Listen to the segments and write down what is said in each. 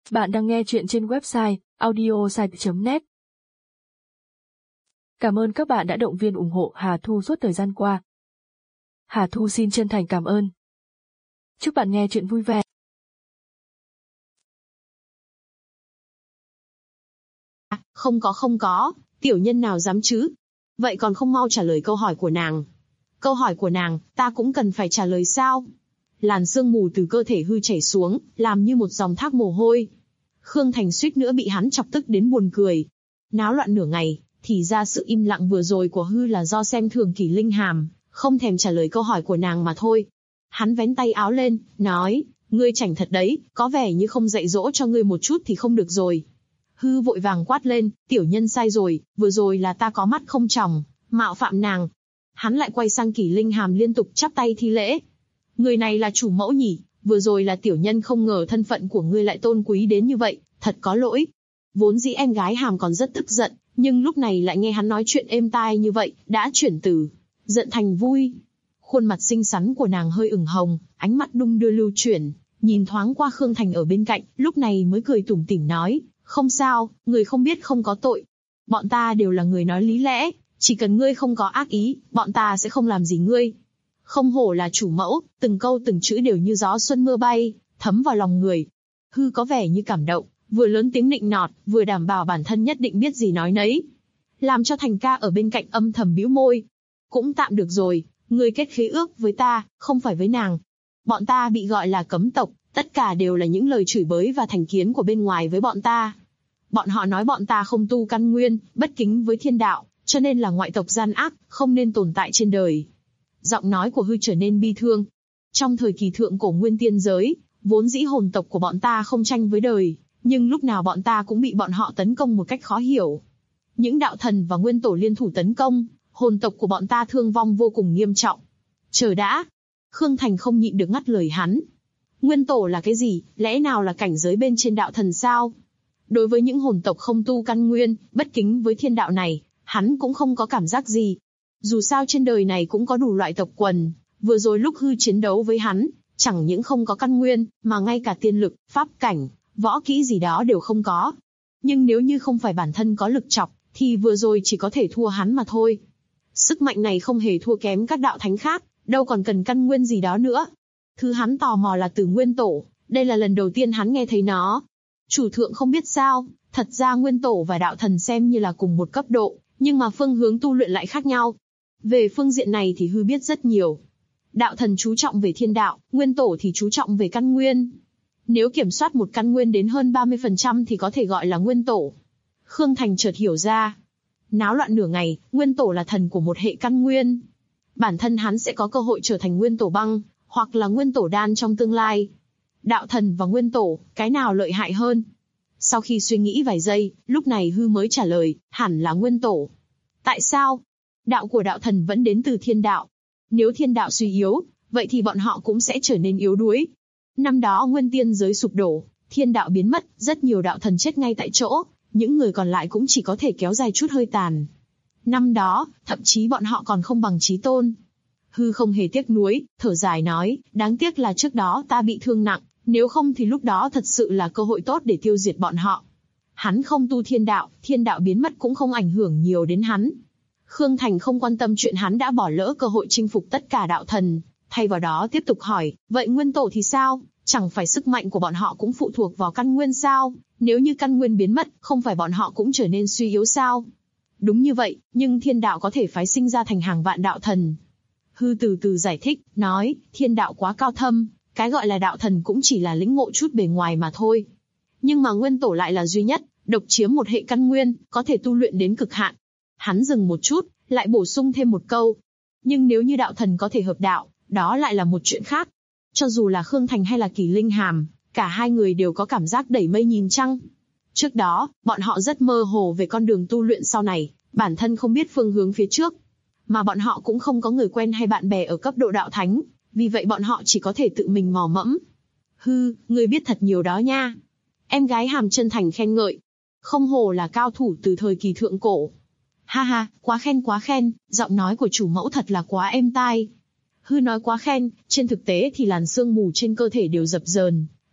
Bạn đang nghe chuyện trên website audiosite.net. Cảm ơn các bạn đã động viên ủng hộ Hà Thu suốt thời gian qua. Hà Thu xin chân thành cảm ơn. Chúc bạn nghe chuyện vui vẻ. Không có, tiểu nhân nào dám chứ? Vậy còn không mau trả lời câu hỏi của nàng. Câu hỏi của nàng, ta cũng cần phải trả lời sao? Làn sương mù từ cơ thể Hư chảy xuống, làm như một dòng thác mồ hôi. Khương Thành suýt nữa bị hắn chọc tức đến buồn cười. Náo loạn nửa ngày, thì ra sự im lặng vừa rồi của Hư là do xem thường Kỷ Linh Hàm, không thèm trả lời câu hỏi của nàng mà thôi. Hắn vén tay áo lên, nói, ngươi chảnh thật đấy, có vẻ như không dạy dỗ cho ngươi một chút thì không được rồi. Hư vội vàng quát lên, tiểu nhân sai rồi, vừa rồi là ta có mắt không tròng, mạo phạm nàng. Hắn lại quay sang Kỷ Linh Hàm liên tục chắp tay thi lễ. Người này là chủ mẫu nhỉ, vừa rồi là tiểu nhân không ngờ thân phận của ngươi lại tôn quý đến như vậy, thật có lỗi. Vốn dĩ em gái Hàm còn rất tức giận, nhưng lúc này lại nghe hắn nói chuyện êm tai như vậy, đã chuyển từ giận thành vui. Khuôn mặt xinh xắn của nàng hơi ửng hồng, ánh mắt đung đưa lưu chuyển, nhìn thoáng qua Khương Thành ở bên cạnh, lúc này mới cười tủm tỉm nói, không sao, người không biết không có tội. Bọn ta đều là người nói lý lẽ, chỉ cần ngươi không có ác ý, bọn ta sẽ không làm gì ngươi. Không hổ là chủ mẫu, từng câu từng chữ đều như gió xuân mưa bay, thấm vào lòng người. Hư có vẻ như cảm động, vừa lớn tiếng nịnh nọt, vừa đảm bảo bản thân nhất định biết gì nói nấy. Làm cho Thành ca ở bên cạnh âm thầm bĩu môi. Cũng tạm được rồi, ngươi kết khế ước với ta, không phải với nàng. Bọn ta bị gọi là cấm tộc, tất cả đều là những lời chửi bới và thành kiến của bên ngoài với bọn ta. Bọn họ nói bọn ta không tu căn nguyên, bất kính với thiên đạo, cho nên là ngoại tộc gian ác, không nên tồn tại trên đời. Giọng nói của Hư trở nên bi thương. Trong thời kỳ thượng cổ nguyên tiên giới, vốn dĩ hồn tộc của bọn ta không tranh với đời, nhưng lúc nào bọn ta cũng bị bọn họ tấn công một cách khó hiểu. Những đạo thần và nguyên tổ liên thủ tấn công, hồn tộc của bọn ta thương vong vô cùng nghiêm trọng. Chờ đã. Khương Thành không nhịn được ngắt lời hắn. Nguyên tổ là cái gì, lẽ nào là cảnh giới bên trên đạo thần sao? Đối với những hồn tộc không tu căn nguyên, bất kính với thiên đạo này, hắn cũng không có cảm giác gì. Dù sao trên đời này cũng có đủ loại tộc quần, vừa rồi lúc Hư chiến đấu với hắn, chẳng những không có căn nguyên, mà ngay cả tiên lực, pháp cảnh, võ kỹ gì đó đều không có. Nhưng nếu như không phải bản thân có lực chọc, thì vừa rồi chỉ có thể thua hắn mà thôi. Sức mạnh này không hề thua kém các đạo thánh khác, đâu còn cần căn nguyên gì đó nữa. Thứ hắn tò mò là từ nguyên tổ, đây là lần đầu tiên hắn nghe thấy nó. Chủ thượng không biết sao, thật ra nguyên tổ và đạo thần xem như là cùng một cấp độ, nhưng mà phương hướng tu luyện lại khác nhau. Về phương diện này thì Hư biết rất nhiều. Đạo thần chú trọng về thiên đạo, nguyên tổ thì chú trọng về căn nguyên. Nếu kiểm soát một căn nguyên đến hơn 30% thì có thể gọi là nguyên tổ. Khương Thành chợt hiểu ra. Náo loạn nửa ngày, nguyên tổ là thần của một hệ căn nguyên. Bản thân hắn sẽ có cơ hội trở thành nguyên tổ băng, hoặc là nguyên tổ đan trong tương lai. Đạo thần và nguyên tổ, cái nào lợi hại hơn? Sau khi suy nghĩ vài giây, lúc này Hư mới trả lời, hẳn là nguyên tổ. Tại sao? Đạo của đạo thần vẫn đến từ thiên đạo. Nếu thiên đạo suy yếu, vậy thì bọn họ cũng sẽ trở nên yếu đuối. Năm đó nguyên tiên giới sụp đổ, thiên đạo biến mất, rất nhiều đạo thần chết ngay tại chỗ, những người còn lại cũng chỉ có thể kéo dài chút hơi tàn. Năm đó, thậm chí bọn họ còn không bằng Chí Tôn. Hư không hề tiếc nuối, thở dài nói, đáng tiếc là trước đó ta bị thương nặng, nếu không thì lúc đó thật sự là cơ hội tốt để tiêu diệt bọn họ. Hắn không tu thiên đạo biến mất cũng không ảnh hưởng nhiều đến hắn. Khương Thành không quan tâm chuyện hắn đã bỏ lỡ cơ hội chinh phục tất cả đạo thần, thay vào đó tiếp tục hỏi, vậy nguyên tổ thì sao? Chẳng phải sức mạnh của bọn họ cũng phụ thuộc vào căn nguyên sao? Nếu như căn nguyên biến mất, không phải bọn họ cũng trở nên suy yếu sao? Đúng như vậy, nhưng thiên đạo có thể phái sinh ra thành hàng vạn đạo thần. Hư từ từ giải thích, nói, thiên đạo quá cao thâm, cái gọi là đạo thần cũng chỉ là lĩnh ngộ chút bề ngoài mà thôi. Nhưng mà nguyên tổ lại là duy nhất, độc chiếm một hệ căn nguyên, có thể tu luyện đến cực hạn. Hắn dừng một chút, lại bổ sung thêm một câu. Nhưng nếu như đạo thần có thể hợp đạo, đó lại là một chuyện khác. Cho dù là Khương Thành hay là Kỷ Linh Hàm, cả hai người đều có cảm giác đẩy mây nhìn trăng. Trước đó, bọn họ rất mơ hồ về con đường tu luyện sau này, bản thân không biết phương hướng phía trước. Mà bọn họ cũng không có người quen hay bạn bè ở cấp độ đạo thánh, vì vậy bọn họ chỉ có thể tự mình mò mẫm. Hư, ngươi biết thật nhiều đó nha. Em gái Hàm chân thành khen ngợi. Không hổ là cao thủ từ thời kỳ thượng cổ. Ha ha, quá khen, giọng nói của chủ mẫu thật là quá êm tai. Hư nói quá khen, trên thực tế thì làn sương mù trên cơ thể đều dập dờn,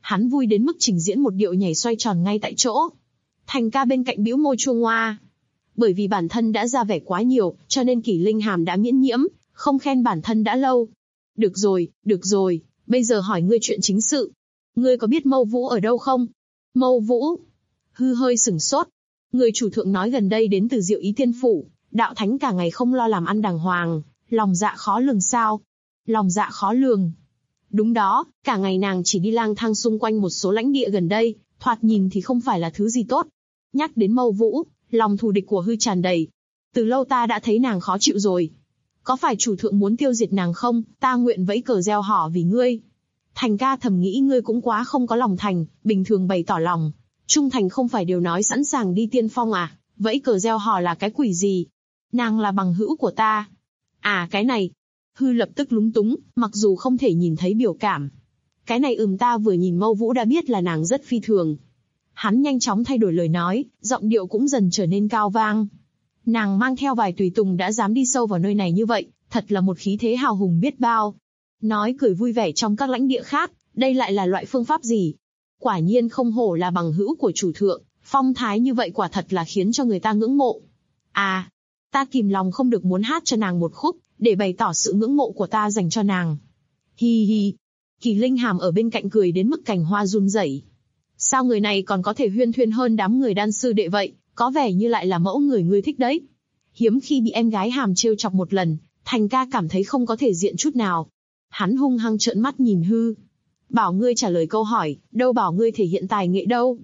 Hắn vui đến mức trình diễn một điệu nhảy xoay tròn ngay tại chỗ. Thành ca bên cạnh bĩu môi chua ngoa. Bởi vì bản thân đã ra vẻ quá nhiều, cho nên Kỷ Linh Hàm đã miễn nhiễm, không khen bản thân đã lâu. Được rồi, bây giờ hỏi ngươi chuyện chính sự. Ngươi có biết Mâu Vũ ở đâu không? Mâu Vũ? Hư hơi sửng sốt. Người chủ thượng nói gần đây đến từ Diệu Ý Tiên Phủ, đạo thánh cả ngày không lo làm ăn đàng hoàng, lòng dạ khó lường sao? Lòng dạ khó lường. Đúng đó, cả ngày nàng chỉ đi lang thang xung quanh một số lãnh địa gần đây, thoạt nhìn thì không phải là thứ gì tốt. Nhắc đến Mâu Vũ, lòng thù địch của Hư tràn đầy. Từ lâu ta đã thấy nàng khó chịu rồi. Có phải chủ thượng muốn tiêu diệt nàng không? Ta nguyện vẫy cờ gieo họ vì ngươi. Thành ca thầm nghĩ ngươi cũng quá không có lòng thành, bình thường bày tỏ lòng. Trung thành không phải đều nói sẵn sàng đi tiên phong à? Vẫy cờ gieo họ là cái quỷ gì? Nàng là bằng hữu của ta. À cái này. Hư lập tức lúng túng, mặc dù không thể nhìn thấy biểu cảm. Cái này ta vừa nhìn Mâu Vũ đã biết là nàng rất phi thường. Hắn nhanh chóng thay đổi lời nói, giọng điệu cũng dần trở nên cao vang. Nàng mang theo vài tùy tùng đã dám đi sâu vào nơi này như vậy, thật là một khí thế hào hùng biết bao. Nói cười vui vẻ trong các lãnh địa khác, đây lại là loại phương pháp gì? Quả nhiên không hổ là bằng hữu của chủ thượng, phong thái như vậy quả thật là khiến cho người ta ngưỡng mộ. À, ta kìm lòng không được muốn hát cho nàng một khúc, để bày tỏ sự ngưỡng mộ của ta dành cho nàng. Hi hi. Kỷ Linh Hàm ở bên cạnh cười đến mức cành hoa run rẩy. Sao người này còn có thể huyên thuyên hơn đám người đan sư đệ vậy, có vẻ như lại là mẫu người ngươi thích đấy. Hiếm khi bị em gái Hàm trêu chọc một lần, Thành ca cảm thấy không có thể diện chút nào. Hắn hung hăng trợn mắt nhìn Hư. Bảo ngươi trả lời câu hỏi, đâu bảo ngươi thể hiện tài nghệ đâu.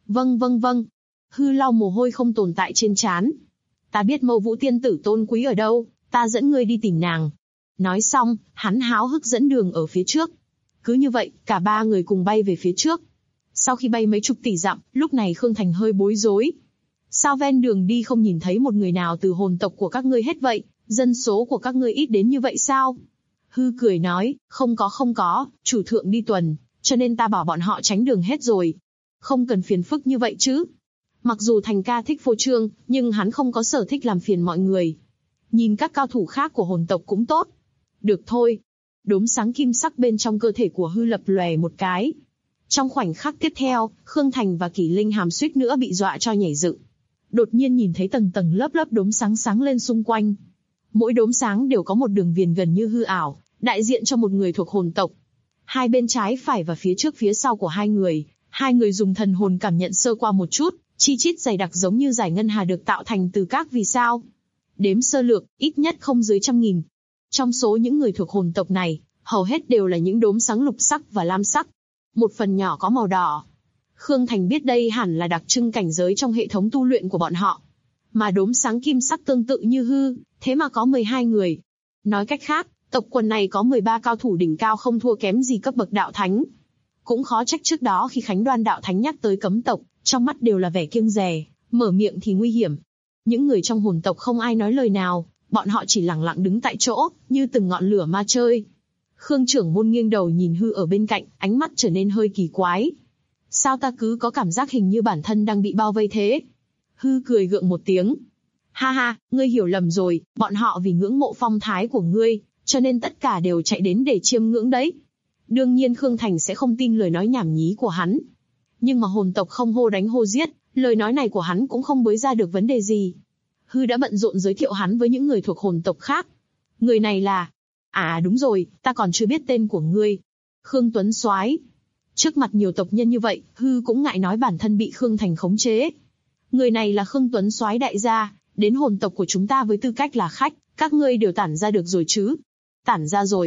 Vâng. Hư lau mồ hôi không tồn tại trên trán. Ta biết Mâu Vũ tiên tử tôn quý ở đâu, ta dẫn ngươi đi tìm nàng. Nói xong, hắn háo hức dẫn đường ở phía trước. Cứ như vậy, cả ba người cùng bay về phía trước. Sau khi bay mấy chục tỷ dặm, lúc này Khương Thành hơi bối rối. Sao ven đường đi không nhìn thấy một người nào từ hồn tộc của các ngươi hết vậy, dân số của các ngươi ít đến như vậy sao? Hư cười nói, không có, chủ thượng đi tuần, cho nên ta bảo bọn họ tránh đường hết rồi. Không cần phiền phức như vậy chứ. Mặc dù Thành ca thích phô trương, nhưng hắn không có sở thích làm phiền mọi người. Nhìn các cao thủ khác của hồn tộc cũng tốt. Được thôi. Đốm sáng kim sắc bên trong cơ thể của Hư lập lòe một cái. Trong khoảnh khắc tiếp theo, Khương Thành và Kỷ Linh Hàm suýt nữa bị dọa cho nhảy dựng. Đột nhiên nhìn thấy tầng tầng lớp lớp đốm sáng sáng lên xung quanh. Mỗi đốm sáng đều có một đường viền gần như hư ảo, đại diện cho một người thuộc hồn tộc. Hai bên trái phải và phía trước phía sau của hai người dùng thần hồn cảm nhận sơ qua một chút, chi chít dày đặc giống như dải ngân hà được tạo thành từ các vì sao. Đếm sơ lược, ít nhất không dưới 100.000. Trong số những người thuộc hồn tộc này, hầu hết đều là những đốm sáng lục sắc và lam sắc. Một phần nhỏ có màu đỏ. Khương Thành biết đây hẳn là đặc trưng cảnh giới trong hệ thống tu luyện của bọn họ. Mà đốm sáng kim sắc tương tự như Hư, thế mà có 12 người. Nói cách khác, tộc quần này có 13 cao thủ đỉnh cao không thua kém gì cấp bậc đạo thánh. Cũng khó trách trước đó khi Khánh Đoan đạo thánh nhắc tới cấm tộc, trong mắt đều là vẻ kiêng dè, mở miệng thì nguy hiểm. Những người trong hồn tộc không ai nói lời nào, bọn họ chỉ lặng lặng đứng tại chỗ, như từng ngọn lửa ma chơi. Khương trưởng môn nghiêng đầu nhìn Hư ở bên cạnh, ánh mắt trở nên hơi kỳ quái. Sao ta cứ có cảm giác hình như bản thân đang bị bao vây thế? Hư cười gượng một tiếng. Ha ha, ngươi hiểu lầm rồi, bọn họ vì ngưỡng mộ phong thái của ngươi, cho nên tất cả đều chạy đến để chiêm ngưỡng đấy. Đương nhiên Khương Thành sẽ không tin lời nói nhảm nhí của hắn. Nhưng mà hồn tộc không hô đánh hô giết, lời nói này của hắn cũng không bới ra được vấn đề gì. Hư đã bận rộn giới thiệu hắn với những người thuộc hồn tộc khác. Người này là... À đúng rồi, ta còn chưa biết tên của ngươi. Khương Tuấn Soái. Trước mặt nhiều tộc nhân như vậy, Hư cũng ngại nói bản thân bị Khương Thành khống chế. Người này là Khương Tuấn Soái đại gia, đến hồn tộc của chúng ta với tư cách là khách, các ngươi đều tản ra được rồi chứ? Tản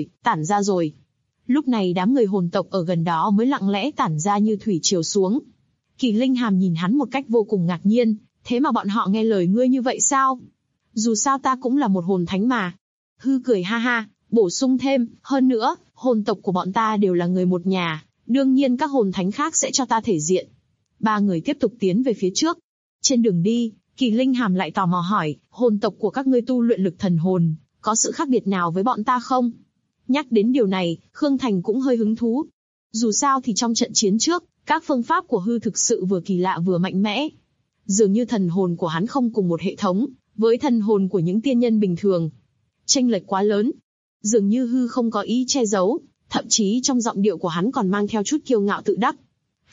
ra rồi. Lúc này đám người hồn tộc ở gần đó mới lặng lẽ tản ra như thủy triều xuống. Kỷ Linh Hàm nhìn hắn một cách vô cùng ngạc nhiên, thế mà bọn họ nghe lời ngươi như vậy sao? Dù sao ta cũng là một hồn thánh mà. Hư cười ha ha, bổ sung thêm, hơn nữa, hồn tộc của bọn ta đều là người một nhà, đương nhiên các hồn thánh khác sẽ cho ta thể diện. Ba người tiếp tục tiến về phía trước. Trên đường đi, Kỷ Linh Hàm lại tò mò hỏi, hồn tộc của các ngươi tu luyện lực thần hồn, có sự khác biệt nào với bọn ta không? Nhắc đến điều này, Khương Thành cũng hơi hứng thú. Dù sao thì trong trận chiến trước, các phương pháp của Hư thực sự vừa kỳ lạ vừa mạnh mẽ. Dường như thần hồn của hắn không cùng một hệ thống, với thần hồn của những tiên nhân bình thường. Chênh lệch quá lớn. Dường như Hư không có ý che giấu, thậm chí trong giọng điệu của hắn còn mang theo chút kiêu ngạo tự đắc.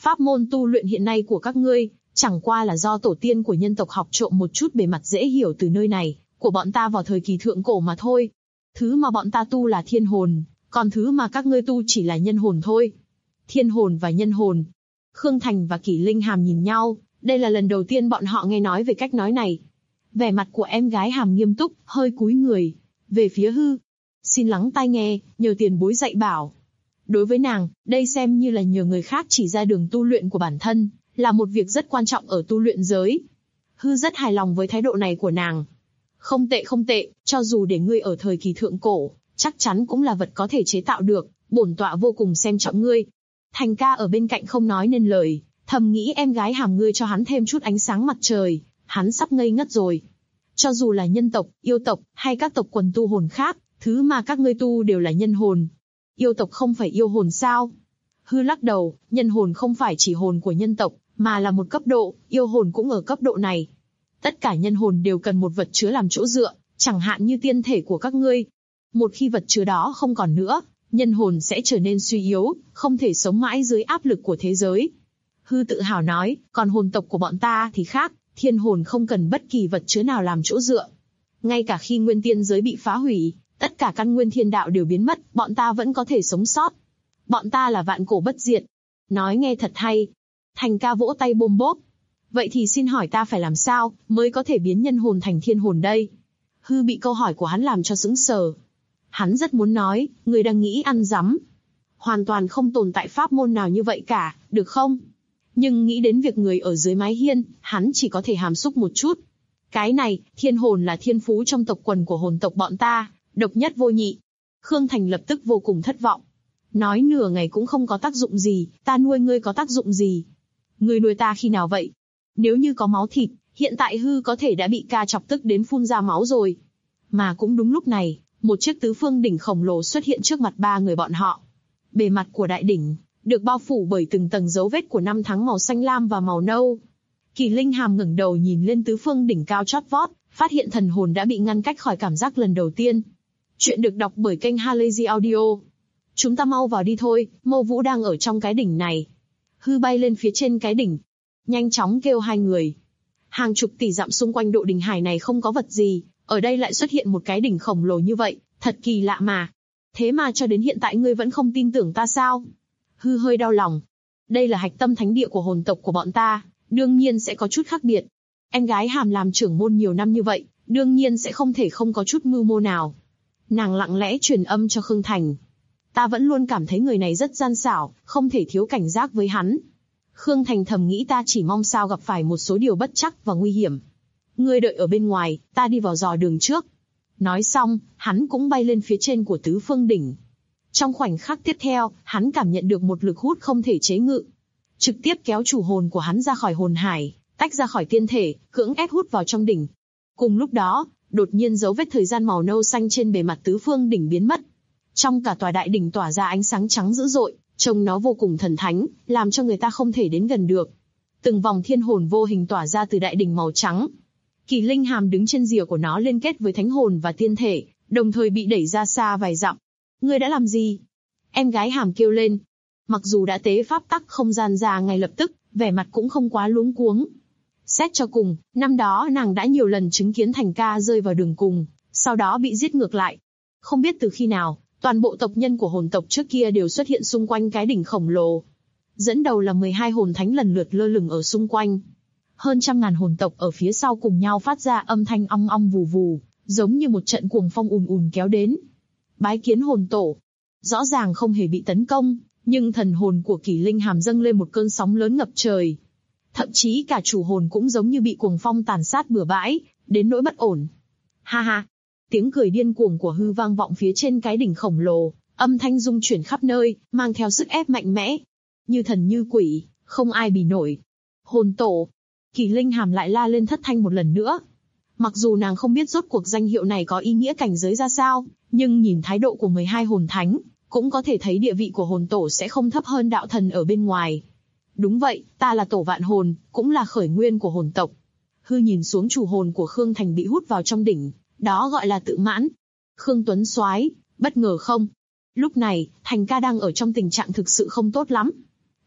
Pháp môn tu luyện hiện nay của các ngươi, chẳng qua là do tổ tiên của nhân tộc học trộm một chút bề mặt dễ hiểu từ nơi này, của bọn ta vào thời kỳ thượng cổ mà thôi. Thứ mà bọn ta tu là thiên hồn, còn thứ mà các ngươi tu chỉ là nhân hồn thôi. Thiên hồn và nhân hồn. Khương Thành và Kỷ Linh Hàm nhìn nhau, đây là lần đầu tiên bọn họ nghe nói về cách nói này. Vẻ mặt của em gái Hàm nghiêm túc, hơi cúi người về phía Hư. Xin lắng tai nghe, nhờ tiền bối dạy bảo. Đối với nàng, đây xem như là nhờ người khác chỉ ra đường tu luyện của bản thân, là một việc rất quan trọng ở tu luyện giới. Hư rất hài lòng với thái độ này của nàng. Không tệ không tệ, cho dù để ngươi ở thời kỳ thượng cổ, chắc chắn cũng là vật có thể chế tạo được, bổn tọa vô cùng xem trọng ngươi. Thành ca ở bên cạnh không nói nên lời, thầm nghĩ em gái Hàm ngươi cho hắn thêm chút ánh sáng mặt trời, hắn sắp ngây ngất rồi. Cho dù là nhân tộc, yêu tộc, hay các tộc quần tu hồn khác, thứ mà các ngươi tu đều là nhân hồn. Yêu tộc không phải yêu hồn sao? Hư lắc đầu, nhân hồn không phải chỉ hồn của nhân tộc, mà là một cấp độ, yêu hồn cũng ở cấp độ này. Tất cả nhân hồn đều cần một vật chứa làm chỗ dựa, chẳng hạn như tiên thể của các ngươi. Một khi vật chứa đó không còn nữa, nhân hồn sẽ trở nên suy yếu, không thể sống mãi dưới áp lực của thế giới. Hư tự hào nói, còn hồn tộc của bọn ta thì khác, thiên hồn không cần bất kỳ vật chứa nào làm chỗ dựa. Ngay cả khi nguyên tiên giới bị phá hủy, tất cả căn nguyên thiên đạo đều biến mất, bọn ta vẫn có thể sống sót. Bọn ta là vạn cổ bất diệt. Nói nghe thật hay. Thành ca vỗ tay bôm bốp. Vậy thì xin hỏi ta phải làm sao, mới có thể biến nhân hồn thành thiên hồn đây? Hư bị câu hỏi của hắn làm cho sững sờ. Hắn rất muốn nói, người đang nghĩ ăn dắm. Hoàn toàn không tồn tại pháp môn nào như vậy cả, được không? Nhưng nghĩ đến việc người ở dưới mái hiên, hắn chỉ có thể hàm xúc một chút. Cái này, thiên hồn là thiên phú trong tộc quần của hồn tộc bọn ta, độc nhất vô nhị. Khương Thành lập tức vô cùng thất vọng. Nói nửa ngày cũng không có tác dụng gì, ta nuôi ngươi có tác dụng gì? Ngươi nuôi ta khi nào vậy? Nếu như có máu thịt, hiện tại Hư có thể đã bị ca chọc tức đến phun ra máu rồi. Mà cũng đúng lúc này, một chiếc tứ phương đỉnh khổng lồ xuất hiện trước mặt ba người bọn họ. Bề mặt của đại đỉnh được bao phủ bởi từng tầng dấu vết của năm tháng màu xanh lam và màu nâu. Kỷ Linh Hàm ngẩng đầu nhìn lên tứ phương đỉnh cao chót vót, phát hiện thần hồn đã bị ngăn cách khỏi cảm giác lần đầu tiên. Chuyện được đọc bởi kênh Halazy Audio. Chúng ta mau vào đi thôi, Mâu Vũ đang ở trong cái đỉnh này. Hư bay lên phía trên cái đỉnh, nhanh chóng kêu hai người. Hàng chục tỷ dặm xung quanh độ đỉnh hải này không có vật gì, ở đây lại xuất hiện một cái đỉnh khổng lồ như vậy, thật kỳ lạ mà. Thế mà cho đến hiện tại ngươi vẫn không tin tưởng ta sao? Hư hơi đau lòng. Đây là hạch tâm thánh địa của hồn tộc của bọn ta, đương nhiên sẽ có chút khác biệt. Em gái Hàm làm trưởng môn nhiều năm như vậy, đương nhiên sẽ không thể không có chút mưu mô nào. Nàng lặng lẽ truyền âm cho Khương Thành. Ta vẫn luôn cảm thấy người này rất gian xảo, không thể thiếu cảnh giác với hắn. Khương Thành thầm nghĩ ta chỉ mong sao gặp phải một số điều bất chắc và nguy hiểm. Ngươi đợi ở bên ngoài, ta đi vào dò đường trước. Nói xong, hắn cũng bay lên phía trên của tứ phương đỉnh. Trong khoảnh khắc tiếp theo, hắn cảm nhận được một lực hút không thể chế ngự. Trực tiếp kéo chủ hồn của hắn ra khỏi hồn hải, tách ra khỏi tiên thể, cưỡng ép hút vào trong đỉnh. Cùng lúc đó, đột nhiên dấu vết thời gian màu nâu xanh trên bề mặt tứ phương đỉnh biến mất. Trong cả tòa đại đỉnh tỏa ra ánh sáng trắng dữ dội, trông nó vô cùng thần thánh, làm cho người ta không thể đến gần được. Từng vòng thiên hồn vô hình tỏa ra từ đại đỉnh màu trắng. Kỷ Linh Hàm đứng trên rìa của nó liên kết với thánh hồn và tiên thể, đồng thời bị đẩy ra xa vài dặm. Ngươi đã làm gì? Em gái Hàm kêu lên. Mặc dù đã tế pháp tắc không gian ra ngay lập tức, vẻ mặt cũng không quá luống cuống. Xét cho cùng, năm đó nàng đã nhiều lần chứng kiến Thành ca rơi vào đường cùng, sau đó bị giết ngược lại. Không biết từ khi nào, toàn bộ tộc nhân của hồn tộc trước kia đều xuất hiện xung quanh cái đỉnh khổng lồ. Dẫn đầu là 12 hồn thánh lần lượt lơ lửng ở xung quanh. Hơn trăm ngàn hồn tộc ở phía sau cùng nhau phát ra âm thanh ong ong vù vù, giống như một trận cuồng phong ùn ùn kéo đến. Bái kiến hồn tổ. Rõ ràng không hề bị tấn công, nhưng thần hồn của Kỷ Linh Hàm dâng lên một cơn sóng lớn ngập trời. Thậm chí cả chủ hồn cũng giống như bị cuồng phong tàn sát bừa bãi, đến nỗi bất ổn. Ha ha! Tiếng cười điên cuồng của Hư vang vọng phía trên cái đỉnh khổng lồ, âm thanh rung chuyển khắp nơi, mang theo sức ép mạnh mẽ. Như thần như quỷ, không ai bì nổi. Hồn tổ! Kỷ Linh Hàm lại la lên thất thanh một lần nữa. Mặc dù nàng không biết rốt cuộc danh hiệu này có ý nghĩa cảnh giới ra sao, nhưng nhìn thái độ của 12 hồn thánh, cũng có thể thấy địa vị của hồn tổ sẽ không thấp hơn đạo thần ở bên ngoài. Đúng vậy, ta là tổ vạn hồn, cũng là khởi nguyên của hồn tộc. Hư nhìn xuống chủ hồn của Khương Thành bị hút vào trong đỉnh, đó gọi là tự mãn. Khương Tuấn soái, bất ngờ không? Lúc này, Thành ca đang ở trong tình trạng thực sự không tốt lắm.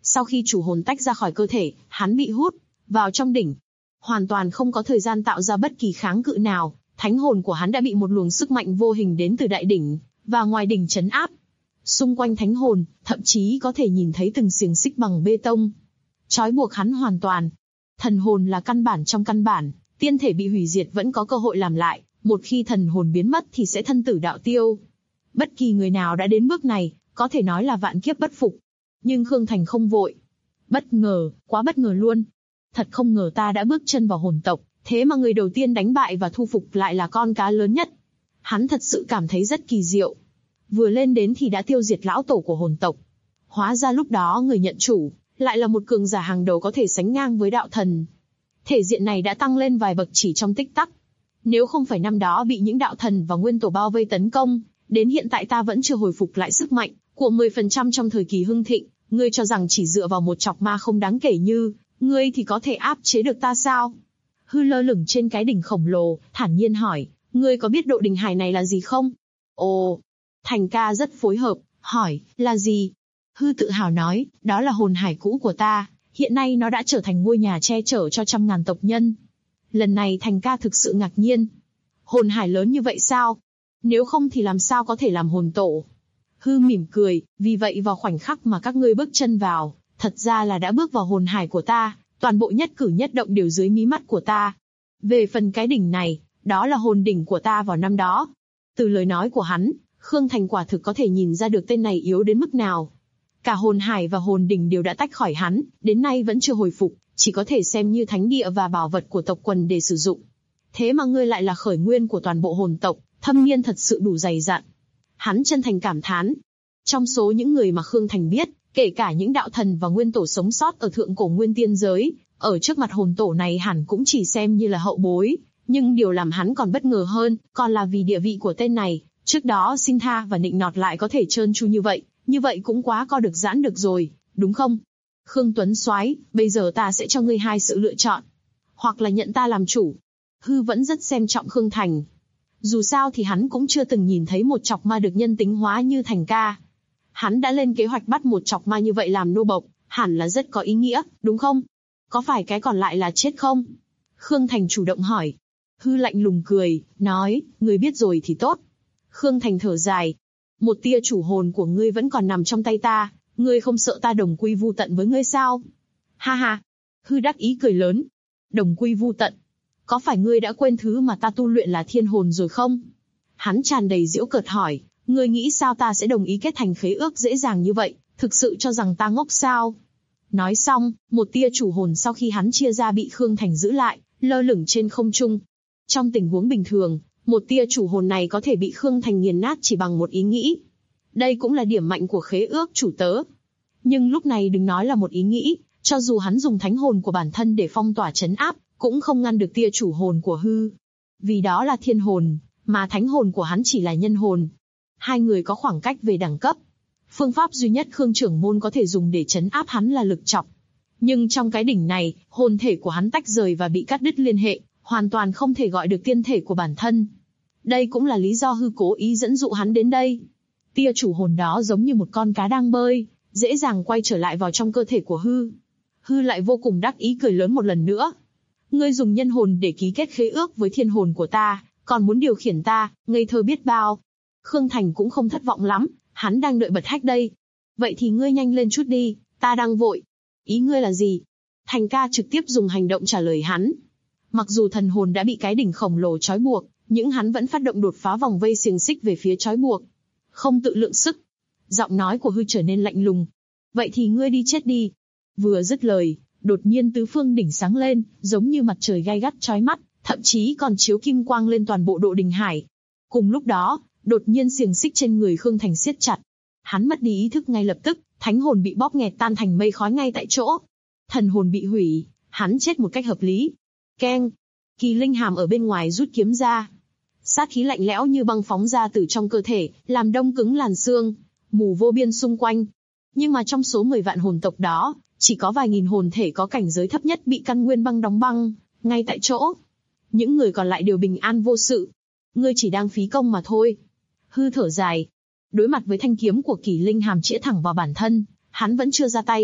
Sau khi chủ hồn tách ra khỏi cơ thể, hắn bị hút vào trong đỉnh. Hoàn toàn không có thời gian tạo ra bất kỳ kháng cự nào, thánh hồn của hắn đã bị một luồng sức mạnh vô hình đến từ đại đỉnh và ngoài đỉnh trấn áp. Xung quanh thánh hồn, thậm chí có thể nhìn thấy từng xiềng xích bằng bê tông trói buộc hắn hoàn toàn. Thần hồn là căn bản trong căn bản, tiên thể bị hủy diệt vẫn có cơ hội làm lại, một khi thần hồn biến mất thì sẽ thân tử đạo tiêu. Bất kỳ người nào đã đến bước này, có thể nói là vạn kiếp bất phục. Nhưng Khương Thành không vội. Bất ngờ, quá bất ngờ luôn. Thật không ngờ ta đã bước chân vào hồn tộc, thế mà người đầu tiên đánh bại và thu phục lại là con cá lớn nhất. Hắn thật sự cảm thấy rất kỳ diệu. Vừa lên đến thì đã tiêu diệt lão tổ của hồn tộc. Hóa ra lúc đó người nhận chủ, lại là một cường giả hàng đầu có thể sánh ngang với đạo thần. Thể diện này đã tăng lên vài bậc chỉ trong tích tắc. Nếu không phải năm đó bị những đạo thần và nguyên tổ bao vây tấn công, đến hiện tại ta vẫn chưa hồi phục lại sức mạnh của 10% trong thời kỳ hưng thịnh. Ngươi cho rằng chỉ dựa vào một chọc ma không đáng kể như ngươi thì có thể áp chế được ta sao? Hư lơ lửng trên cái đỉnh khổng lồ, thản nhiên hỏi, ngươi có biết độ đỉnh hải này là gì không? Ồ, Thành ca rất phối hợp, hỏi, là gì? Hư tự hào nói, đó là hồn hải cũ của ta, hiện nay nó đã trở thành ngôi nhà che chở cho trăm ngàn tộc nhân. Lần này Thành ca thực sự ngạc nhiên. Hồn hải lớn như vậy sao? Nếu không thì làm sao có thể làm hồn tổ? Hư mỉm cười, vì vậy vào khoảnh khắc mà các ngươi bước chân vào, thật ra là đã bước vào hồn hải của ta, toàn bộ nhất cử nhất động đều dưới mí mắt của ta. Về phần cái đỉnh này, đó là hồn đỉnh của ta vào năm đó. Từ lời nói của hắn, Khương Thành quả thực có thể nhìn ra được tên này yếu đến mức nào. Cả hồn hải và hồn đỉnh đều đã tách khỏi hắn, đến nay vẫn chưa hồi phục, chỉ có thể xem như thánh địa và bảo vật của tộc quần để sử dụng. Thế mà ngươi lại là khởi nguyên của toàn bộ hồn tộc, thâm niên thật sự đủ dày dặn. Hắn chân thành cảm thán. Trong số những người mà Khương Thành biết, kể cả những đạo thần và nguyên tổ sống sót ở thượng cổ nguyên tiên giới, ở trước mặt hồn tổ này hẳn cũng chỉ xem như là hậu bối. Nhưng điều làm hắn còn bất ngờ hơn, còn là vì địa vị của tên này. Trước đó xin tha và nịnh nọt lại có thể trơn tru như vậy cũng quá co được giãn được rồi, đúng không? Khương Tuấn soái, bây giờ ta sẽ cho ngươi hai sự lựa chọn. Hoặc là nhận ta làm chủ. Hư vẫn rất xem trọng Khương Thành. Dù sao thì hắn cũng chưa từng nhìn thấy một chọc ma được nhân tính hóa như Thành ca. Hắn đã lên kế hoạch bắt một chọc ma như vậy làm nô bộc, hẳn là rất có ý nghĩa, đúng không? Có phải cái còn lại là chết không? Khương Thành chủ động hỏi. Hư lạnh lùng cười, nói, ngươi biết rồi thì tốt. Khương Thành thở dài. Một tia chủ hồn của ngươi vẫn còn nằm trong tay ta, ngươi không sợ ta đồng quy vu tận với ngươi sao? Ha ha. Hư đắc ý cười lớn. Đồng quy vu tận. Có phải ngươi đã quên thứ mà ta tu luyện là thiên hồn rồi không? Hắn tràn đầy giễu cợt hỏi, ngươi nghĩ sao ta sẽ đồng ý kết thành khế ước dễ dàng như vậy, thực sự cho rằng ta ngốc sao? Nói xong, một tia chủ hồn sau khi hắn chia ra bị Khương Thành giữ lại, lơ lửng trên không trung. Trong tình huống bình thường, một tia chủ hồn này có thể bị Khương Thành nghiền nát chỉ bằng một ý nghĩ. Đây cũng là điểm mạnh của khế ước chủ tớ. Nhưng lúc này đừng nói là một ý nghĩ, cho dù hắn dùng thánh hồn của bản thân để phong tỏa trấn áp, cũng không ngăn được tia chủ hồn của Hư. Vì đó là thiên hồn, mà thánh hồn của hắn chỉ là nhân hồn. Hai người có khoảng cách về đẳng cấp. Phương pháp duy nhất Khương trưởng môn có thể dùng để trấn áp hắn là lực chọc. Nhưng trong cái đỉnh này, hồn thể của hắn tách rời và bị cắt đứt liên hệ, hoàn toàn không thể gọi được tiên thể của bản thân. Đây cũng là lý do Hư cố ý dẫn dụ hắn đến đây. Tia chủ hồn đó giống như một con cá đang bơi, dễ dàng quay trở lại vào trong cơ thể của Hư. Hư lại vô cùng đắc ý cười lớn một lần nữa. Ngươi dùng nhân hồn để ký kết khế ước với thiên hồn của ta, còn muốn điều khiển ta, ngây thơ biết bao. Khương Thành cũng không thất vọng lắm, hắn đang đợi bật hách đây. Vậy thì ngươi nhanh lên chút đi, ta đang vội. Ý ngươi là gì? Thành ca trực tiếp dùng hành động trả lời hắn. Mặc dù thần hồn đã bị cái đỉnh khổng lồ trói buộc, nhưng hắn vẫn phát động đột phá vòng vây xiềng xích về phía trói buộc. Không tự lượng sức. Giọng nói của Hư trở nên lạnh lùng. Vậy thì ngươi đi chết đi. Vừa dứt lời, đột nhiên tứ phương đỉnh sáng lên, giống như mặt trời gai gắt chói mắt, thậm chí còn chiếu kim quang lên toàn bộ độ đỉnh hải. Cùng lúc đó, đột nhiên xiềng xích trên người Khương Thành siết chặt. Hắn mất đi ý thức ngay lập tức, thánh hồn bị bóp nghẹt tan thành mây khói ngay tại chỗ. Thần hồn bị hủy, hắn chết một cách hợp lý. Keng! Kỳ linh hàm ở bên ngoài rút kiếm ra. Sát khí lạnh lẽo như băng phóng ra từ trong cơ thể, làm đông cứng làn xương, mù vô biên xung quanh. Nhưng mà trong số 10 vạn hồn tộc đó, chỉ có vài nghìn hồn thể có cảnh giới thấp nhất bị căn nguyên băng đóng băng, ngay tại chỗ. Những người còn lại đều bình an vô sự. Ngươi chỉ đang phí công mà thôi. Hư thở dài. Đối mặt với thanh kiếm của Kỳ linh hàm chĩa thẳng vào bản thân, hắn vẫn chưa ra tay.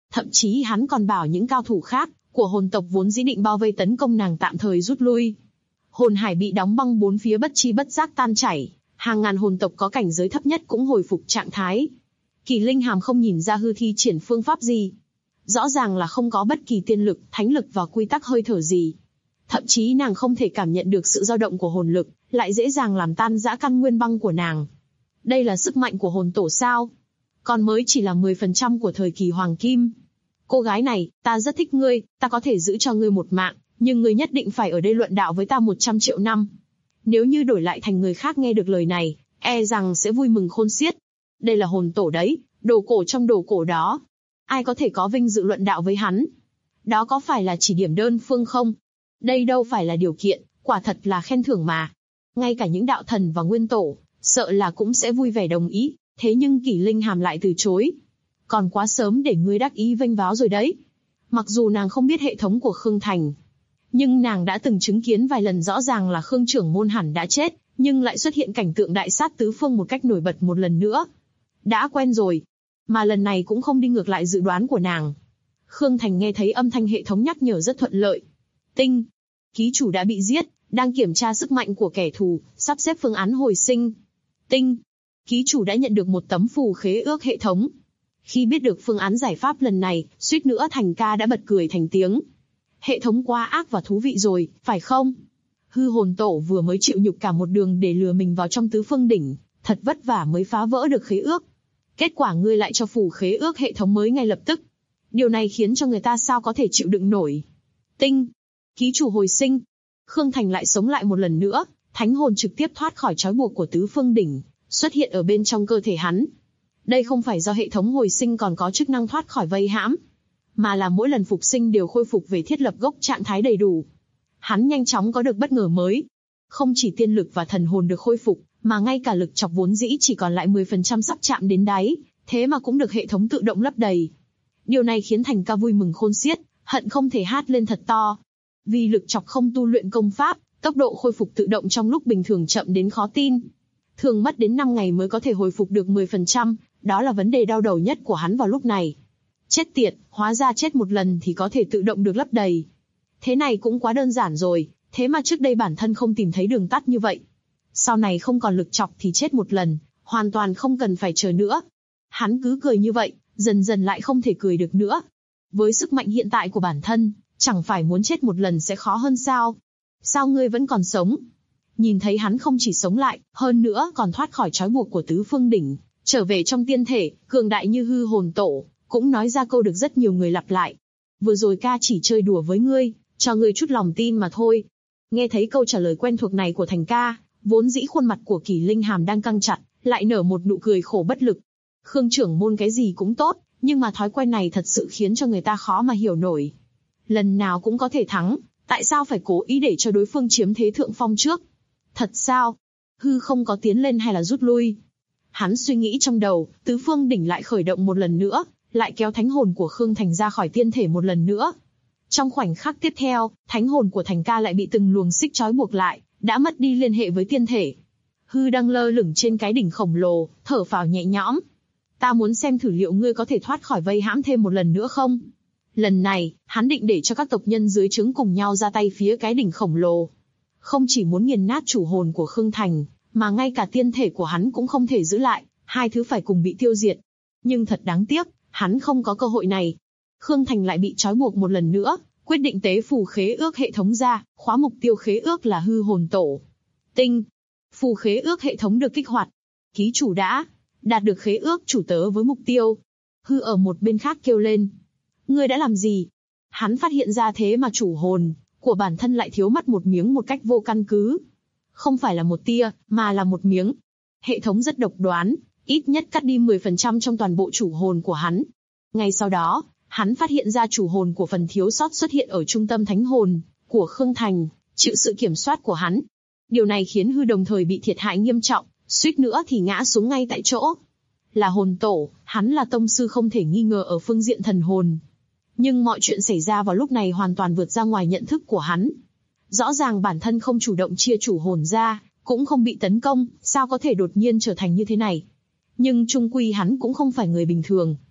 Thậm chí hắn còn bảo những cao thủ khác của hồn tộc vốn dĩ định bao vây tấn công nàng tạm thời rút lui. Hồn hải bị đóng băng bốn phía bất chi bất giác tan chảy, hàng ngàn hồn tộc có cảnh giới thấp nhất cũng hồi phục trạng thái. Kỳ Linh Hàm không nhìn ra Hư thi triển phương pháp gì. Rõ ràng là không có bất kỳ tiên lực, thánh lực và quy tắc hơi thở gì. Thậm chí nàng không thể cảm nhận được sự dao động của hồn lực, lại dễ dàng làm tan rã căn nguyên băng của nàng. Đây là sức mạnh của hồn tổ sao? Còn mới chỉ là 10% của thời kỳ hoàng kim. Cô gái này, ta rất thích ngươi, ta có thể giữ cho ngươi một mạng, nhưng ngươi nhất định phải ở đây luận đạo với ta 100 triệu năm. Nếu như đổi lại thành người khác nghe được lời này, e rằng sẽ vui mừng khôn xiết. Đây là hồn tổ đấy, đồ cổ trong đồ cổ đó. Ai có thể có vinh dự luận đạo với hắn? Đó có phải là chỉ điểm đơn phương không? Đây đâu phải là điều kiện, quả thật là khen thưởng mà. Ngay cả những đạo thần và nguyên tổ, sợ là cũng sẽ vui vẻ đồng ý, thế nhưng Kỷ Linh Hàm lại từ chối. Còn quá sớm để ngươi đắc ý vênh váo rồi đấy. Mặc dù nàng không biết hệ thống của Khương Thành, nhưng nàng đã từng chứng kiến vài lần rõ ràng là Khương trưởng môn hẳn đã chết, nhưng lại xuất hiện cảnh tượng đại sát tứ phương một cách nổi bật một lần nữa. Đã quen rồi, mà lần này cũng không đi ngược lại dự đoán của nàng. Khương Thành nghe thấy âm thanh hệ thống nhắc nhở rất thuận lợi. Tinh, ký chủ đã bị giết, đang kiểm tra sức mạnh của kẻ thù, sắp xếp phương án hồi sinh. Tinh, ký chủ đã nhận được một tấm phù khế ước hệ thống. Khi biết được phương án giải pháp lần này, suýt nữa Thành ca đã bật cười thành tiếng. Hệ thống quá ác và thú vị rồi, phải không? Hư hồn tổ vừa mới chịu nhục cả một đường để lừa mình vào trong tứ phương đỉnh, thật vất vả mới phá vỡ được khế ước. Kết quả ngươi lại cho phù khế ước hệ thống mới ngay lập tức. Điều này khiến cho người ta sao có thể chịu đựng nổi. Tinh, ký chủ hồi sinh. Khương Thành lại sống lại một lần nữa, thánh hồn trực tiếp thoát khỏi trói buộc của tứ phương đỉnh, xuất hiện ở bên trong cơ thể hắn. Đây không phải do hệ thống hồi sinh còn có chức năng thoát khỏi vây hãm, mà là mỗi lần phục sinh đều khôi phục về thiết lập gốc trạng thái đầy đủ. Hắn nhanh chóng có được bất ngờ mới. Không chỉ tiên lực và thần hồn được khôi phục, mà ngay cả lực chọc vốn dĩ chỉ còn lại 10% sắp chạm đến đáy, thế mà cũng được hệ thống tự động lấp đầy. Điều này khiến Thành ca vui mừng khôn xiết, hận không thể hát lên thật to. Vì lực chọc không tu luyện công pháp, tốc độ khôi phục tự động trong lúc bình thường chậm đến khó tin. Thường mất đến 5 ngày mới có thể hồi phục được 10%, đó là vấn đề đau đầu nhất của hắn vào lúc này. Chết tiệt, hóa ra chết một lần thì có thể tự động được lấp đầy. Thế này cũng quá đơn giản rồi, thế mà trước đây bản thân không tìm thấy đường tắt như vậy. Sau này không còn lực chọc thì chết một lần, hoàn toàn không cần phải chờ nữa. Hắn cứ cười như vậy, dần dần lại không thể cười được nữa. Với sức mạnh hiện tại của bản thân, chẳng phải muốn chết một lần sẽ khó hơn sao? Sao ngươi vẫn còn sống? Nhìn thấy hắn không chỉ sống lại, hơn nữa còn thoát khỏi trói buộc của tứ phương đỉnh, trở về trong tiên thể, cường đại như hư hồn tổ, cũng nói ra câu được rất nhiều người lặp lại. Vừa rồi ca chỉ chơi đùa với ngươi, cho ngươi chút lòng tin mà thôi. Nghe thấy câu trả lời quen thuộc này của Thành ca, vốn dĩ khuôn mặt của Kỷ Linh Hàm đang căng chặt, lại nở một nụ cười khổ bất lực. Khương trưởng môn cái gì cũng tốt, nhưng mà thói quen này thật sự khiến cho người ta khó mà hiểu nổi. Lần nào cũng có thể thắng, tại sao phải cố ý để cho đối phương chiếm thế thượng phong trước? Thật sao? Hư không có tiến lên hay là rút lui? Hắn suy nghĩ trong đầu, tứ phương đỉnh lại khởi động một lần nữa, lại kéo thánh hồn của Khương Thành ra khỏi tiên thể một lần nữa. Trong khoảnh khắc tiếp theo, thánh hồn của Thành ca lại bị từng luồng xích trói buộc lại, đã mất đi liên hệ với tiên thể. Hư đang lơ lửng trên cái đỉnh khổng lồ, thở phào nhẹ nhõm. Ta muốn xem thử liệu ngươi có thể thoát khỏi vây hãm thêm một lần nữa không? Lần này, hắn định để cho các tộc nhân dưới trướng cùng nhau ra tay phía cái đỉnh khổng lồ. Không chỉ muốn nghiền nát chủ hồn của Khương Thành, mà ngay cả tiên thể của hắn cũng không thể giữ lại, hai thứ phải cùng bị tiêu diệt. Nhưng thật đáng tiếc, hắn không có cơ hội này. Khương Thành lại bị trói buộc một lần nữa, quyết định tế phù khế ước hệ thống ra, khóa mục tiêu khế ước là hư hồn tổ. Tinh, phù khế ước hệ thống được kích hoạt. Ký chủ đã đạt được khế ước chủ tớ với mục tiêu. Hư ở một bên khác kêu lên. Ngươi đã làm gì? Hắn phát hiện ra thế mà chủ hồn của bản thân lại thiếu mất một miếng một cách vô căn cứ. Không phải là một tia, mà là một miếng. Hệ thống rất độc đoán, ít nhất cắt đi 10% trong toàn bộ chủ hồn của hắn. Ngay sau đó, hắn phát hiện ra chủ hồn của phần thiếu sót xuất hiện ở trung tâm thánh hồn của Khương Thành, chịu sự kiểm soát của hắn. Điều này khiến Hư đồng thời bị thiệt hại nghiêm trọng, suýt nữa thì ngã xuống ngay tại chỗ. Là hồn tổ, hắn là tông sư không thể nghi ngờ ở phương diện thần hồn. Nhưng mọi chuyện xảy ra vào lúc này hoàn toàn vượt ra ngoài nhận thức của hắn. Rõ ràng bản thân không chủ động chia chủ hồn ra, cũng không bị tấn công, sao có thể đột nhiên trở thành như thế này. Nhưng chung quy hắn cũng không phải người bình thường.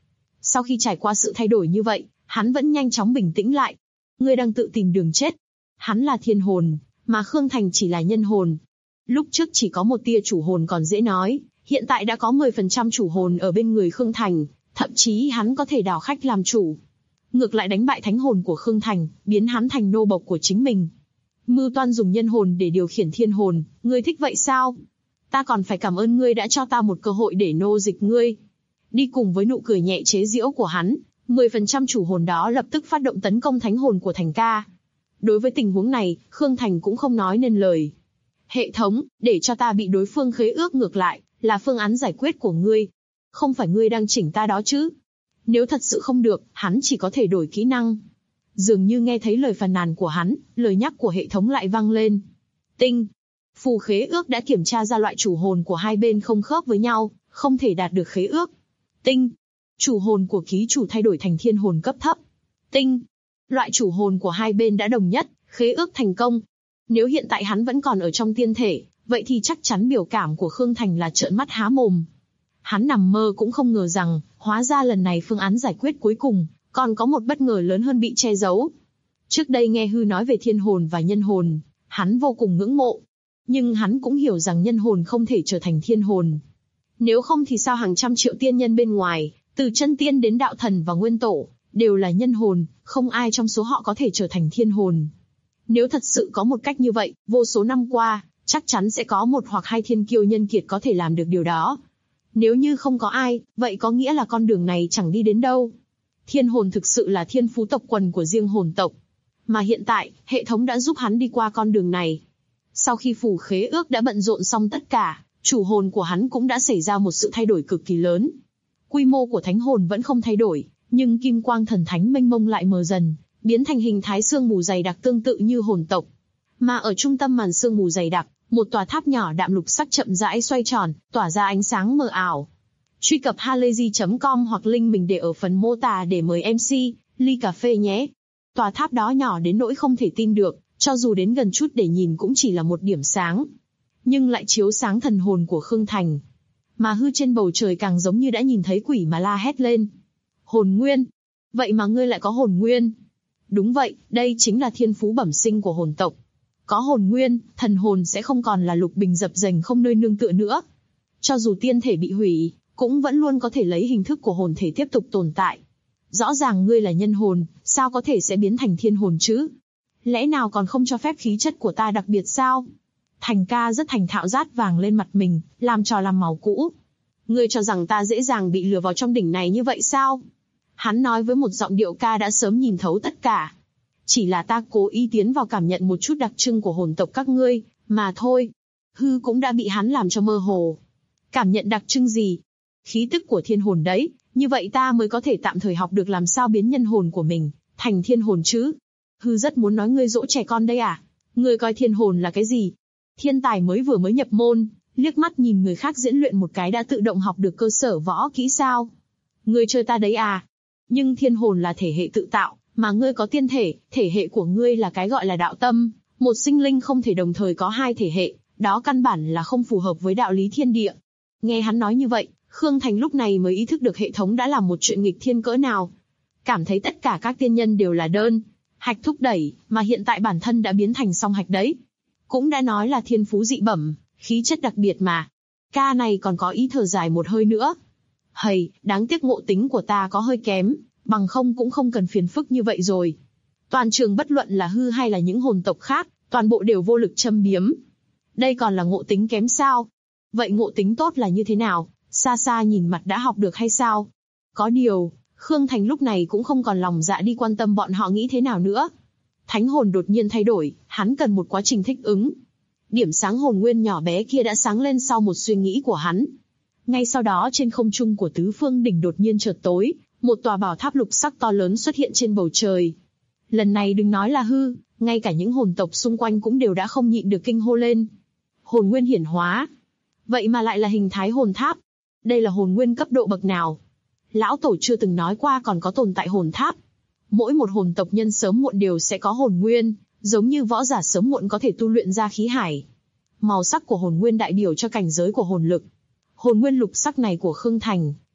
Sau khi trải qua sự thay đổi như vậy, hắn vẫn nhanh chóng bình tĩnh lại. Ngươi đang tự tìm đường chết. Hắn là thiên hồn, mà Khương Thành chỉ là nhân hồn. Lúc trước chỉ có một tia chủ hồn còn dễ nói, hiện tại đã có 10% chủ hồn ở bên người Khương Thành, thậm chí hắn có thể đào khách làm chủ. Ngược lại đánh bại thánh hồn của Khương Thành, biến hắn thành nô bộc của chính mình. Mưu toan dùng nhân hồn để điều khiển thiên hồn, ngươi thích vậy sao? Ta còn phải cảm ơn ngươi đã cho ta một cơ hội để nô dịch ngươi. Đi cùng với nụ cười nhẹ chế giễu của hắn, 10% chủ hồn đó lập tức phát động tấn công thánh hồn của Thành ca. Đối với tình huống này, Khương Thành cũng không nói nên lời. Hệ thống, để cho ta bị đối phương khế ước ngược lại, là phương án giải quyết của ngươi. Không phải ngươi đang chỉnh ta đó chứ? Nếu thật sự không được, hắn chỉ có thể đổi kỹ năng. Dường như nghe thấy lời phàn nàn của hắn, lời nhắc của hệ thống lại vang lên. Tinh. Phù khế ước đã kiểm tra ra loại chủ hồn của hai bên không khớp với nhau, không thể đạt được khế ước. Tinh. Chủ hồn của ký chủ thay đổi thành thiên hồn cấp thấp. Tinh. Loại chủ hồn của hai bên đã đồng nhất, khế ước thành công. Nếu hiện tại hắn vẫn còn ở trong tiên thể, vậy thì chắc chắn biểu cảm của Khương Thành là trợn mắt há mồm. Hắn nằm mơ cũng không ngờ rằng, hóa ra lần này phương án giải quyết cuối cùng, còn có một bất ngờ lớn hơn bị che giấu. Trước đây nghe Hư nói về thiên hồn và nhân hồn, hắn vô cùng ngưỡng mộ. Nhưng hắn cũng hiểu rằng nhân hồn không thể trở thành thiên hồn. Nếu không thì sao hàng trăm triệu tiên nhân bên ngoài, từ chân tiên đến đạo thần và nguyên tổ, đều là nhân hồn, không ai trong số họ có thể trở thành thiên hồn. Nếu thật sự có một cách như vậy, vô số năm qua, chắc chắn sẽ có một hoặc hai thiên kiêu nhân kiệt có thể làm được điều đó. Nếu như không có ai, vậy có nghĩa là con đường này chẳng đi đến đâu. Thiên hồn thực sự là thiên phú tộc quần của riêng hồn tộc. Mà hiện tại, hệ thống đã giúp hắn đi qua con đường này. Sau khi phù khế ước đã bận rộn xong tất cả, chủ hồn của hắn cũng đã xảy ra một sự thay đổi cực kỳ lớn. Quy mô của thánh hồn vẫn không thay đổi, nhưng kim quang thần thánh mênh mông lại mờ dần, biến thành hình thái sương mù dày đặc tương tự như hồn tộc. Mà ở trung tâm màn sương mù dày đặc, một tòa tháp nhỏ đạm lục sắc chậm rãi xoay tròn, tỏa ra ánh sáng mờ ảo. Truy cập halayzi.com hoặc link mình để ở phần mô tả để mời MC, ly cà phê nhé. Tòa tháp đó nhỏ đến nỗi không thể tin được, cho dù đến gần chút để nhìn cũng chỉ là một điểm sáng. Nhưng lại chiếu sáng thần hồn của Khương Thành. Mà Hư trên bầu trời càng giống như đã nhìn thấy quỷ mà la hét lên. Hồn nguyên! Vậy mà ngươi lại có hồn nguyên? Đúng vậy, đây chính là thiên phú bẩm sinh của hồn tộc. Có hồn nguyên, thần hồn sẽ không còn là lục bình dập dềnh không nơi nương tựa nữa. Cho dù tiên thể bị hủy, cũng vẫn luôn có thể lấy hình thức của hồn thể tiếp tục tồn tại. Rõ ràng ngươi là nhân hồn, sao có thể sẽ biến thành thiên hồn chứ? Lẽ nào còn không cho phép khí chất của ta đặc biệt sao? Thành ca rất thành thạo rát vàng lên mặt mình, làm trò làm màu cũ. Ngươi cho rằng ta dễ dàng bị lừa vào trong đỉnh này như vậy sao? Hắn nói với một giọng điệu ca đã sớm nhìn thấu tất cả. Chỉ là ta cố ý tiến vào cảm nhận một chút đặc trưng của hồn tộc các ngươi, mà thôi. Hư cũng đã bị hắn làm cho mơ hồ. Cảm nhận đặc trưng gì? Khí tức của thiên hồn đấy, như vậy ta mới có thể tạm thời học được làm sao biến nhân hồn của mình thành thiên hồn chứ. Hư rất muốn nói ngươi dỗ trẻ con đây à? Ngươi coi thiên hồn là cái gì? Thiên tài vừa mới nhập môn, liếc mắt nhìn người khác diễn luyện một cái đã tự động học được cơ sở võ kỹ sao? Ngươi chơi ta đấy à? Nhưng thiên hồn là thể hệ tự tạo, mà ngươi có tiên thể, thể hệ của ngươi là cái gọi là đạo tâm. Một sinh linh không thể đồng thời có hai thể hệ, đó căn bản là không phù hợp với đạo lý thiên địa. Nghe hắn nói như vậy, Khương Thành lúc này mới ý thức được hệ thống đã làm một chuyện nghịch thiên cỡ nào. Cảm thấy tất cả các tiên nhân đều là đơn hạch thúc đẩy, mà hiện tại bản thân đã biến thành song hạch đấy. Cũng đã nói là thiên phú dị bẩm, khí chất đặc biệt mà. Ca này còn có ý thở dài một hơi nữa. Hầy, đáng tiếc ngộ tính của ta có hơi kém, bằng không cũng không cần phiền phức như vậy rồi. Toàn trường bất luận là Hư hay là những hồn tộc khác, toàn bộ đều vô lực châm biếm. Đây còn là ngộ tính kém sao? Vậy ngộ tính tốt là như thế nào? Xa xa nhìn mặt đã học được hay sao? Có điều, Khương Thành lúc này cũng không còn lòng dạ đi quan tâm bọn họ nghĩ thế nào nữa. Thánh hồn đột nhiên thay đổi, hắn cần một quá trình thích ứng. Điểm sáng hồn nguyên nhỏ bé kia đã sáng lên sau một suy nghĩ của hắn. Ngay sau đó trên không trung của tứ phương đỉnh đột nhiên chợt tối, một tòa bảo tháp lục sắc to lớn xuất hiện trên bầu trời. Lần này đừng nói là Hư, ngay cả những hồn tộc xung quanh cũng đều đã không nhịn được kinh hô lên. Hồn nguyên hiển hóa. Vậy mà lại là hình thái hồn tháp. Đây là hồn nguyên cấp độ bậc nào? Lão Tổ chưa từng nói qua còn có tồn tại hồn tháp. Mỗi một hồn tộc nhân sớm muộn đều sẽ có hồn nguyên, giống như võ giả sớm muộn có thể tu luyện ra khí hải. Màu sắc của hồn nguyên đại biểu cho cảnh giới của hồn lực. Hồn nguyên lục sắc này của Khương Thành,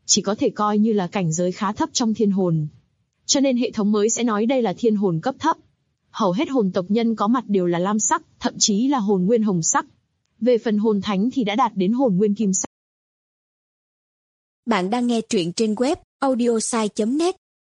chỉ có thể coi như là cảnh giới khá thấp trong thiên hồn. Cho nên hệ thống mới sẽ nói đây là thiên hồn cấp thấp. Hầu hết hồn tộc nhân có mặt đều là lam sắc, thậm chí là hồn nguyên hồng sắc. Về phần hồn thánh thì đã đạt đến hồn nguyên kim sắc. Bạn đang nghe truyện trên web audiosai.net.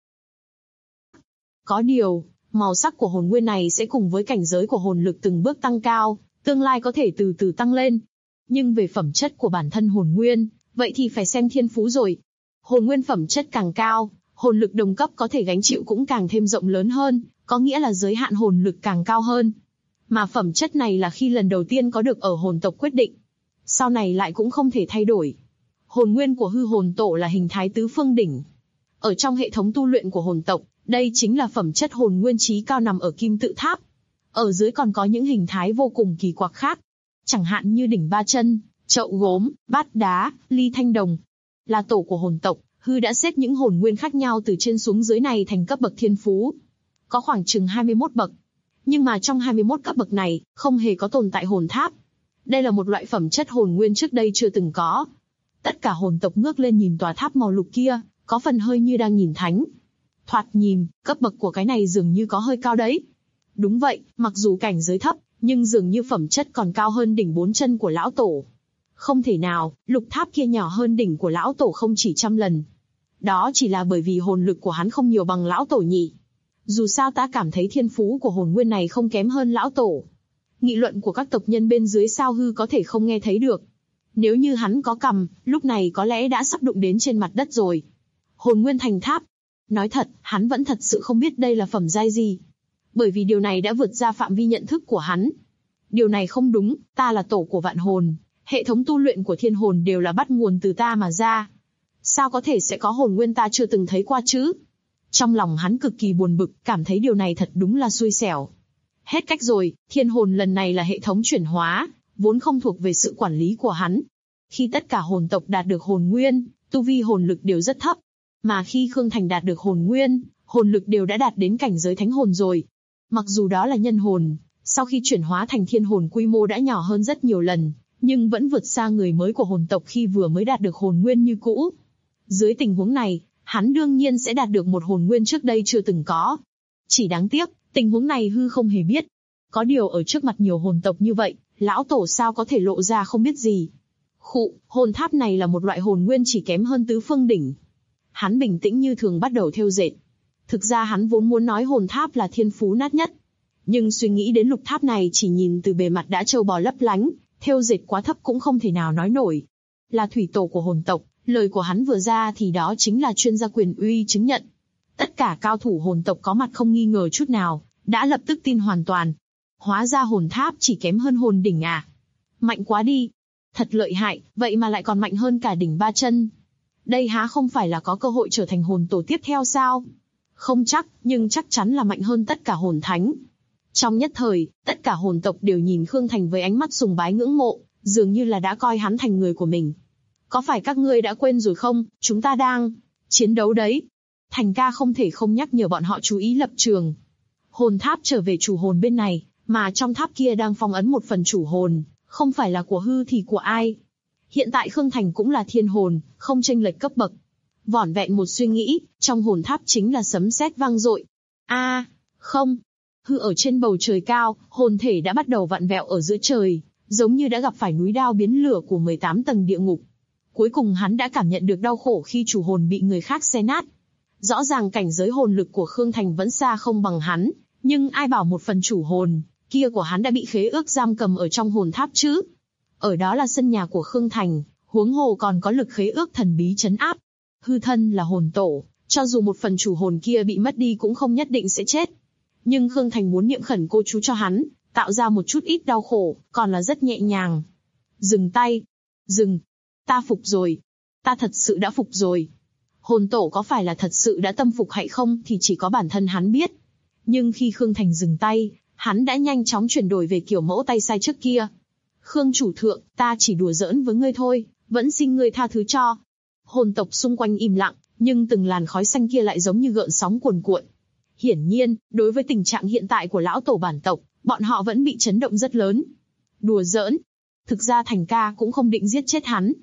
Có điều, màu sắc của hồn nguyên này sẽ cùng với cảnh giới của hồn lực từng bước tăng cao, tương lai có thể từ từ tăng lên. Nhưng về phẩm chất của bản thân hồn nguyên, vậy thì phải xem thiên phú rồi. Hồn nguyên phẩm chất càng cao, hồn lực đồng cấp có thể gánh chịu cũng càng thêm rộng lớn hơn, có nghĩa là giới hạn hồn lực càng cao hơn. Mà phẩm chất này là khi lần đầu tiên có được ở hồn tộc quyết định. Sau này lại cũng không thể thay đổi. Hồn nguyên của hư hồn tổ là hình thái tứ phương đỉnh. Ở trong hệ thống tu luyện của hồn tộc, đây chính là phẩm chất hồn nguyên chí cao nằm ở kim tự tháp. Ở dưới còn có những hình thái vô cùng kỳ quặc khác. Chẳng hạn như đỉnh ba chân, chậu gốm, bát đá, ly thanh đồng. Là tổ của hồn tộc, hư đã xếp những hồn nguyên khác nhau từ trên xuống dưới này thành cấp bậc thiên phú. Có khoảng chừng 21 bậc. Nhưng mà trong 21 cấp bậc này, không hề có tồn tại hồn tháp. Đây là một loại phẩm chất hồn nguyên trước đây chưa từng có. Tất cả hồn tộc ngước lên nhìn tòa tháp màu lục kia, có phần hơi như đang nhìn thánh. Thoạt nhìn, cấp bậc của cái này dường như có hơi cao đấy. Đúng vậy, mặc dù cảnh giới thấp, nhưng dường như phẩm chất còn cao hơn đỉnh 4 chân của lão tổ. Không thể nào, lục tháp kia nhỏ hơn đỉnh của lão tổ không chỉ 100 lần. Đó chỉ là bởi vì hồn lực của hắn không nhiều bằng lão tổ nhỉ. Dù sao ta cảm thấy thiên phú của hồn nguyên này không kém hơn lão tổ. Nghị luận của các tộc nhân bên dưới sao hư có thể không nghe thấy được. Nếu như hắn có cầm, lúc này có lẽ đã sắp đụng đến trên mặt đất rồi. Hồn nguyên thành tháp. Nói thật, hắn vẫn thật sự không biết đây là phẩm giai gì. Bởi vì điều này đã vượt ra phạm vi nhận thức của hắn. Điều này không đúng, ta là tổ của vạn hồn. Hệ thống tu luyện của thiên hồn đều là bắt nguồn từ ta mà ra. Sao có thể sẽ có hồn nguyên ta chưa từng thấy qua chứ? Trong lòng hắn cực kỳ buồn bực, cảm thấy điều này thật đúng là xui xẻo. Hết cách rồi, thiên hồn lần này là hệ thống chuyển hóa, vốn không thuộc về sự quản lý của hắn. Khi tất cả hồn tộc đạt được hồn nguyên, tu vi hồn lực đều rất thấp. Mà khi Khương Thành đạt được hồn nguyên, hồn lực đều đã đạt đến cảnh giới thánh hồn rồi. Mặc dù đó là nhân hồn, sau khi chuyển hóa thành thiên hồn quy mô đã nhỏ hơn rất nhiều lần, nhưng vẫn vượt xa người mới của hồn tộc khi vừa mới đạt được hồn nguyên như cũ. Dưới tình huống này, hắn đương nhiên sẽ đạt được một hồn nguyên trước đây chưa từng có. Chỉ đáng tiếc, tình huống này hư không hề biết. Có điều ở trước mặt nhiều hồn tộc như vậy, lão tổ sao có thể lộ ra không biết gì. Khụ, hồn tháp này là một loại hồn nguyên chỉ kém hơn tứ phương đỉnh. Hắn bình tĩnh như thường bắt đầu thêu dệt. Thực ra hắn vốn muốn nói hồn tháp là thiên phú nát nhất. Nhưng suy nghĩ đến lục tháp này chỉ nhìn từ bề mặt đã trâu bò lấp lánh, thêu dệt quá thấp cũng không thể nào nói nổi. Là thủy tổ của hồn tộc, lời của hắn vừa ra thì đó chính là chuyên gia quyền uy chứng nhận. Tất cả cao thủ hồn tộc có mặt không nghi ngờ chút nào, đã lập tức tin hoàn toàn. Hóa ra hồn tháp chỉ kém hơn hồn đỉnh à? Mạnh quá đi. Thật lợi hại, vậy mà lại còn mạnh hơn cả đỉnh ba chân. Đây há không phải là có cơ hội trở thành hồn tổ tiếp theo sao? Không chắc, nhưng chắc chắn là mạnh hơn tất cả hồn thánh. Trong nhất thời, tất cả hồn tộc đều nhìn Khương Thành với ánh mắt sùng bái ngưỡng mộ, dường như là đã coi hắn thành người của mình. Có phải các ngươi đã quên rồi không, chúng ta đang chiến đấu đấy. Thành ca không thể không nhắc nhở bọn họ chú ý lập trường. Hồn tháp trở về chủ hồn bên này, mà trong tháp kia đang phong ấn một phần chủ hồn, không phải là của hư thì của ai. Hiện tại Khương Thành cũng là thiên hồn, không chênh lệch cấp bậc. Vỏn vẹn một suy nghĩ, trong hồn tháp chính là sấm sét vang dội. Không. Hư ở trên bầu trời cao, hồn thể đã bắt đầu vặn vẹo ở giữa trời, giống như đã gặp phải núi đao biến lửa của 18 tầng địa ngục. Cuối cùng hắn đã cảm nhận được đau khổ khi chủ hồn bị người khác xé nát. Rõ ràng cảnh giới hồn lực của Khương Thành vẫn xa không bằng hắn, nhưng ai bảo một phần chủ hồn kia của hắn đã bị khế ước giam cầm ở trong hồn tháp chứ? Ở đó là sân nhà của Khương Thành, huống hồ còn có lực khế ước thần bí trấn áp. Hư thân là hồn tổ, cho dù một phần chủ hồn kia bị mất đi cũng không nhất định sẽ chết. Nhưng Khương Thành muốn niệm khẩn cô chú cho hắn, tạo ra một chút ít đau khổ, còn là rất nhẹ nhàng. Dừng tay. Dừng. Ta phục rồi. Ta thật sự đã phục rồi. Hồn tổ có phải là thật sự đã tâm phục hay không thì chỉ có bản thân hắn biết. Nhưng khi Khương Thành dừng tay, hắn đã nhanh chóng chuyển đổi về kiểu mẫu tay sai trước kia. Khương chủ thượng, ta chỉ đùa giỡn với ngươi thôi, vẫn xin ngươi tha thứ cho. Hồn tộc xung quanh im lặng, nhưng từng làn khói xanh kia lại giống như gợn sóng cuồn cuộn. Hiển nhiên, đối với tình trạng hiện tại của lão tổ bản tộc, bọn họ vẫn bị chấn động rất lớn. Đùa giỡn. Thực ra Thành ca cũng không định giết chết hắn.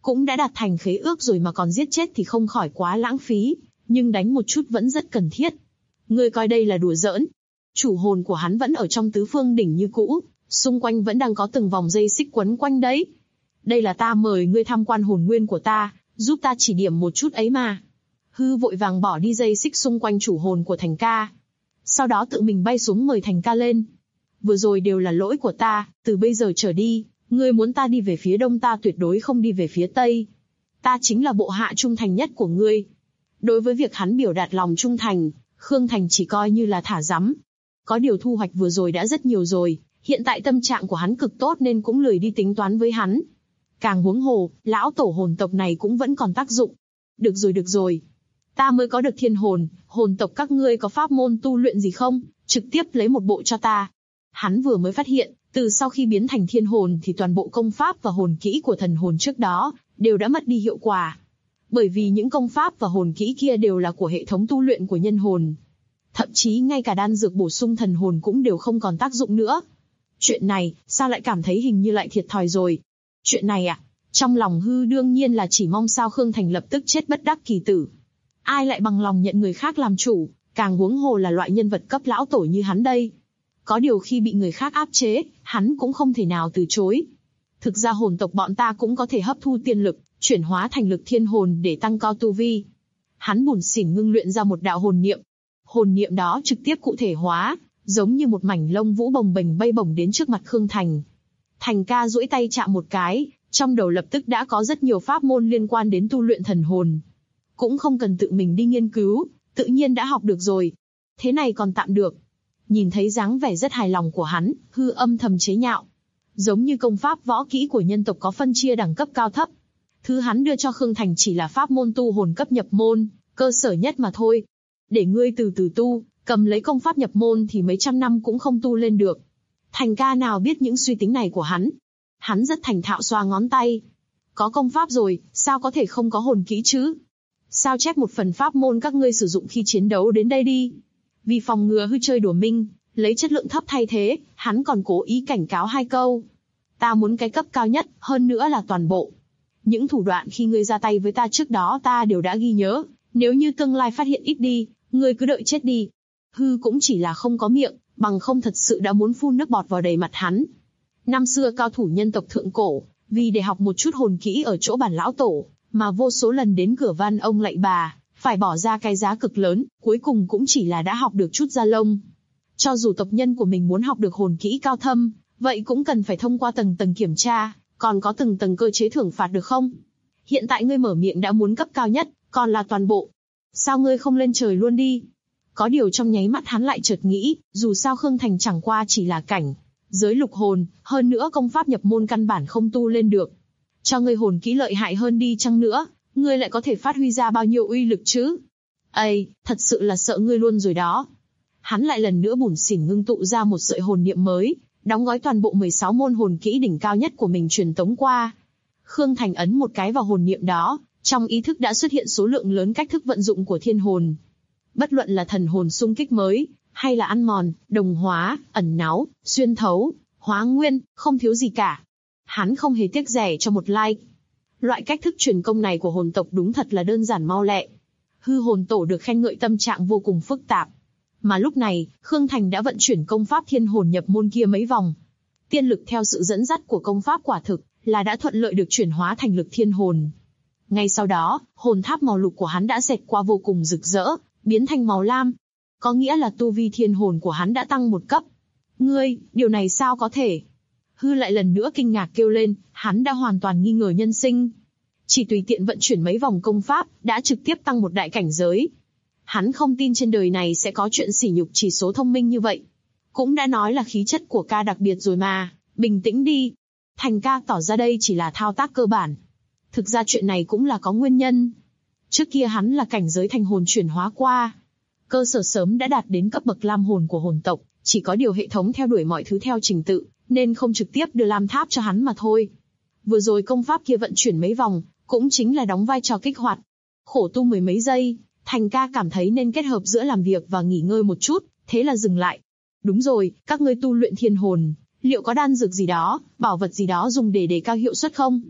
Cũng đã đạt thành khế ước rồi mà còn giết chết thì không khỏi quá lãng phí, nhưng đánh một chút vẫn rất cần thiết. Ngươi coi đây là đùa giỡn. Chủ hồn của hắn vẫn ở trong tứ phương đỉnh như cũ, xung quanh vẫn đang có từng vòng dây xích quấn quanh đấy. Đây là ta mời ngươi tham quan hồn nguyên của ta, giúp ta chỉ điểm một chút ấy mà. Hư vội vàng bỏ đi dây xích xung quanh chủ hồn của Thành ca. Sau đó tự mình bay xuống mời Thành ca lên. Vừa rồi đều là lỗi của ta, từ bây giờ trở đi, ngươi muốn ta đi về phía đông ta tuyệt đối không đi về phía tây. Ta chính là bộ hạ trung thành nhất của ngươi. Đối với việc hắn biểu đạt lòng trung thành, Khương Thành chỉ coi như là thả rắm. Có điều thu hoạch vừa rồi đã rất nhiều rồi, hiện tại tâm trạng của hắn cực tốt nên cũng lười đi tính toán với hắn. Càng huống hồ, lão tổ hồn tộc này cũng vẫn còn tác dụng. Được rồi. Ta mới có được thiên hồn, hồn tộc các ngươi có pháp môn tu luyện gì không? Trực tiếp lấy một bộ cho ta. Hắn vừa mới phát hiện, từ sau khi biến thành thiên hồn thì toàn bộ công pháp và hồn kỹ của thần hồn trước đó đều đã mất đi hiệu quả. Bởi vì những công pháp và hồn kỹ kia đều là của hệ thống tu luyện của nhân hồn. Thậm chí ngay cả đan dược bổ sung thần hồn cũng đều không còn tác dụng nữa. Chuyện này, sao lại cảm thấy hình như lại thiệt thòi rồi? Chuyện này à? Trong lòng Hư đương nhiên là chỉ mong sao Khương Thành lập tức chết bất đắc kỳ tử. Ai lại bằng lòng nhận người khác làm chủ, càng huống hồ là loại nhân vật cấp lão tổ như hắn đây. Có điều khi bị người khác áp chế, hắn cũng không thể nào từ chối. Thực ra hồn tộc bọn ta cũng có thể hấp thu tiên lực, chuyển hóa thành lực thiên hồn để tăng cao tu vi. Hắn bủn xỉn ngưng luyện ra một đạo hồn niệm. Hồn niệm đó trực tiếp cụ thể hóa, giống như một mảnh lông vũ bồng bềnh bay bổng đến trước mặt Khương Thành. Thành ca duỗi tay chạm một cái, trong đầu lập tức đã có rất nhiều pháp môn liên quan đến tu luyện thần hồn. Cũng không cần tự mình đi nghiên cứu, tự nhiên đã học được rồi. Thế này còn tạm được. Nhìn thấy dáng vẻ rất hài lòng của hắn, Hư âm thầm chế nhạo. Giống như công pháp võ kỹ của nhân tộc có phân chia đẳng cấp cao thấp. Thứ hắn đưa cho Khương Thành chỉ là pháp môn tu hồn cấp nhập môn, cơ sở nhất mà thôi. Để ngươi từ từ tu, cầm lấy công pháp nhập môn thì mấy trăm năm cũng không tu lên được. Thành ca nào biết những suy tính này của hắn. Hắn rất thành thạo xoa ngón tay. Có công pháp rồi, sao có thể không có hồn kỹ chứ? Sao chép một phần pháp môn các ngươi sử dụng khi chiến đấu đến đây đi. Vì phòng ngừa hư chơi đùa minh, lấy chất lượng thấp thay thế, hắn còn cố ý cảnh cáo 2 câu. Ta muốn cái cấp cao nhất, hơn nữa là toàn bộ. Những thủ đoạn khi ngươi ra tay với ta trước đó ta đều đã ghi nhớ, nếu như tương lai phát hiện ít đi, ngươi cứ đợi chết đi. Hư cũng chỉ là không có miệng, bằng không thật sự đã muốn phun nước bọt vào đầy mặt hắn. Năm xưa cao thủ nhân tộc thượng cổ, vì để học một chút hồn kỹ ở chỗ bản lão tổ, mà vô số lần đến cửa van ông lạy bà, phải bỏ ra cái giá cực lớn, cuối cùng cũng chỉ là đã học được chút da lông. Cho dù tộc nhân của mình muốn học được hồn kỹ cao thâm, vậy cũng cần phải thông qua tầng tầng kiểm tra, còn có từng tầng cơ chế thưởng phạt được không? Hiện tại ngươi mở miệng đã muốn cấp cao nhất, còn là toàn bộ. Sao ngươi không lên trời luôn đi? Có điều trong nháy mắt hắn lại chợt nghĩ, dù sao Khương Thành chẳng qua chỉ là cảnh giới lục hồn, hơn nữa công pháp nhập môn căn bản không tu lên được. Cho ngươi hồn kỹ lợi hại hơn đi chăng nữa, ngươi lại có thể phát huy ra bao nhiêu uy lực chứ? Ây, thật sự là sợ ngươi luôn rồi đó. Hắn lại lần nữa bủn xỉn ngưng tụ ra một sợi hồn niệm mới, đóng gói toàn bộ 16 môn hồn kỹ đỉnh cao nhất của mình truyền tống qua. Khương Thành ấn một cái vào hồn niệm đó, trong ý thức đã xuất hiện số lượng lớn cách thức vận dụng của thiên hồn. Bất luận là thần hồn xung kích mới, hay là ăn mòn, đồng hóa, ẩn náu, xuyên thấu, hóa nguyên, không thiếu gì cả. Hắn không hề tiếc rẻ cho một like. Loại cách thức truyền công này của hồn tộc đúng thật là đơn giản mau lẹ. Hư hồn tổ được khen ngợi tâm trạng vô cùng phức tạp. Mà lúc này, Khương Thành đã vận chuyển công pháp thiên hồn nhập môn kia mấy vòng. Tiên lực theo sự dẫn dắt của công pháp quả thực là đã thuận lợi được chuyển hóa thành lực thiên hồn. Ngay sau đó, hồn tháp màu lục của hắn đã xẹt qua vô cùng rực rỡ, biến thành màu lam. Có nghĩa là tu vi thiên hồn của hắn đã tăng một cấp. Ngươi, điều này sao có thể? Hư lại lần nữa kinh ngạc kêu lên, hắn đã hoàn toàn nghi ngờ nhân sinh. Chỉ tùy tiện vận chuyển mấy vòng công pháp, đã trực tiếp tăng một đại cảnh giới. Hắn không tin trên đời này sẽ có chuyện sỉ nhục chỉ số thông minh như vậy. Cũng đã nói là khí chất của ca đặc biệt rồi mà, bình tĩnh đi. Thành ca tỏ ra đây chỉ là thao tác cơ bản. Thực ra chuyện này cũng là có nguyên nhân. Trước kia hắn là cảnh giới thành hồn chuyển hóa qua. Cơ sở sớm đã đạt đến cấp bậc lam hồn của hồn tộc, chỉ có điều hệ thống theo đuổi mọi thứ theo trình tự, nên không trực tiếp đưa lam tháp cho hắn mà thôi. Vừa rồi công pháp kia vận chuyển mấy vòng, cũng chính là đóng vai trò kích hoạt. Khổ tu mười mấy giây, Thành ca cảm thấy nên kết hợp giữa làm việc và nghỉ ngơi một chút, thế là dừng lại. Đúng rồi, các ngươi tu luyện thiên hồn, liệu có đan dược gì đó, bảo vật gì đó dùng để đề cao hiệu suất không?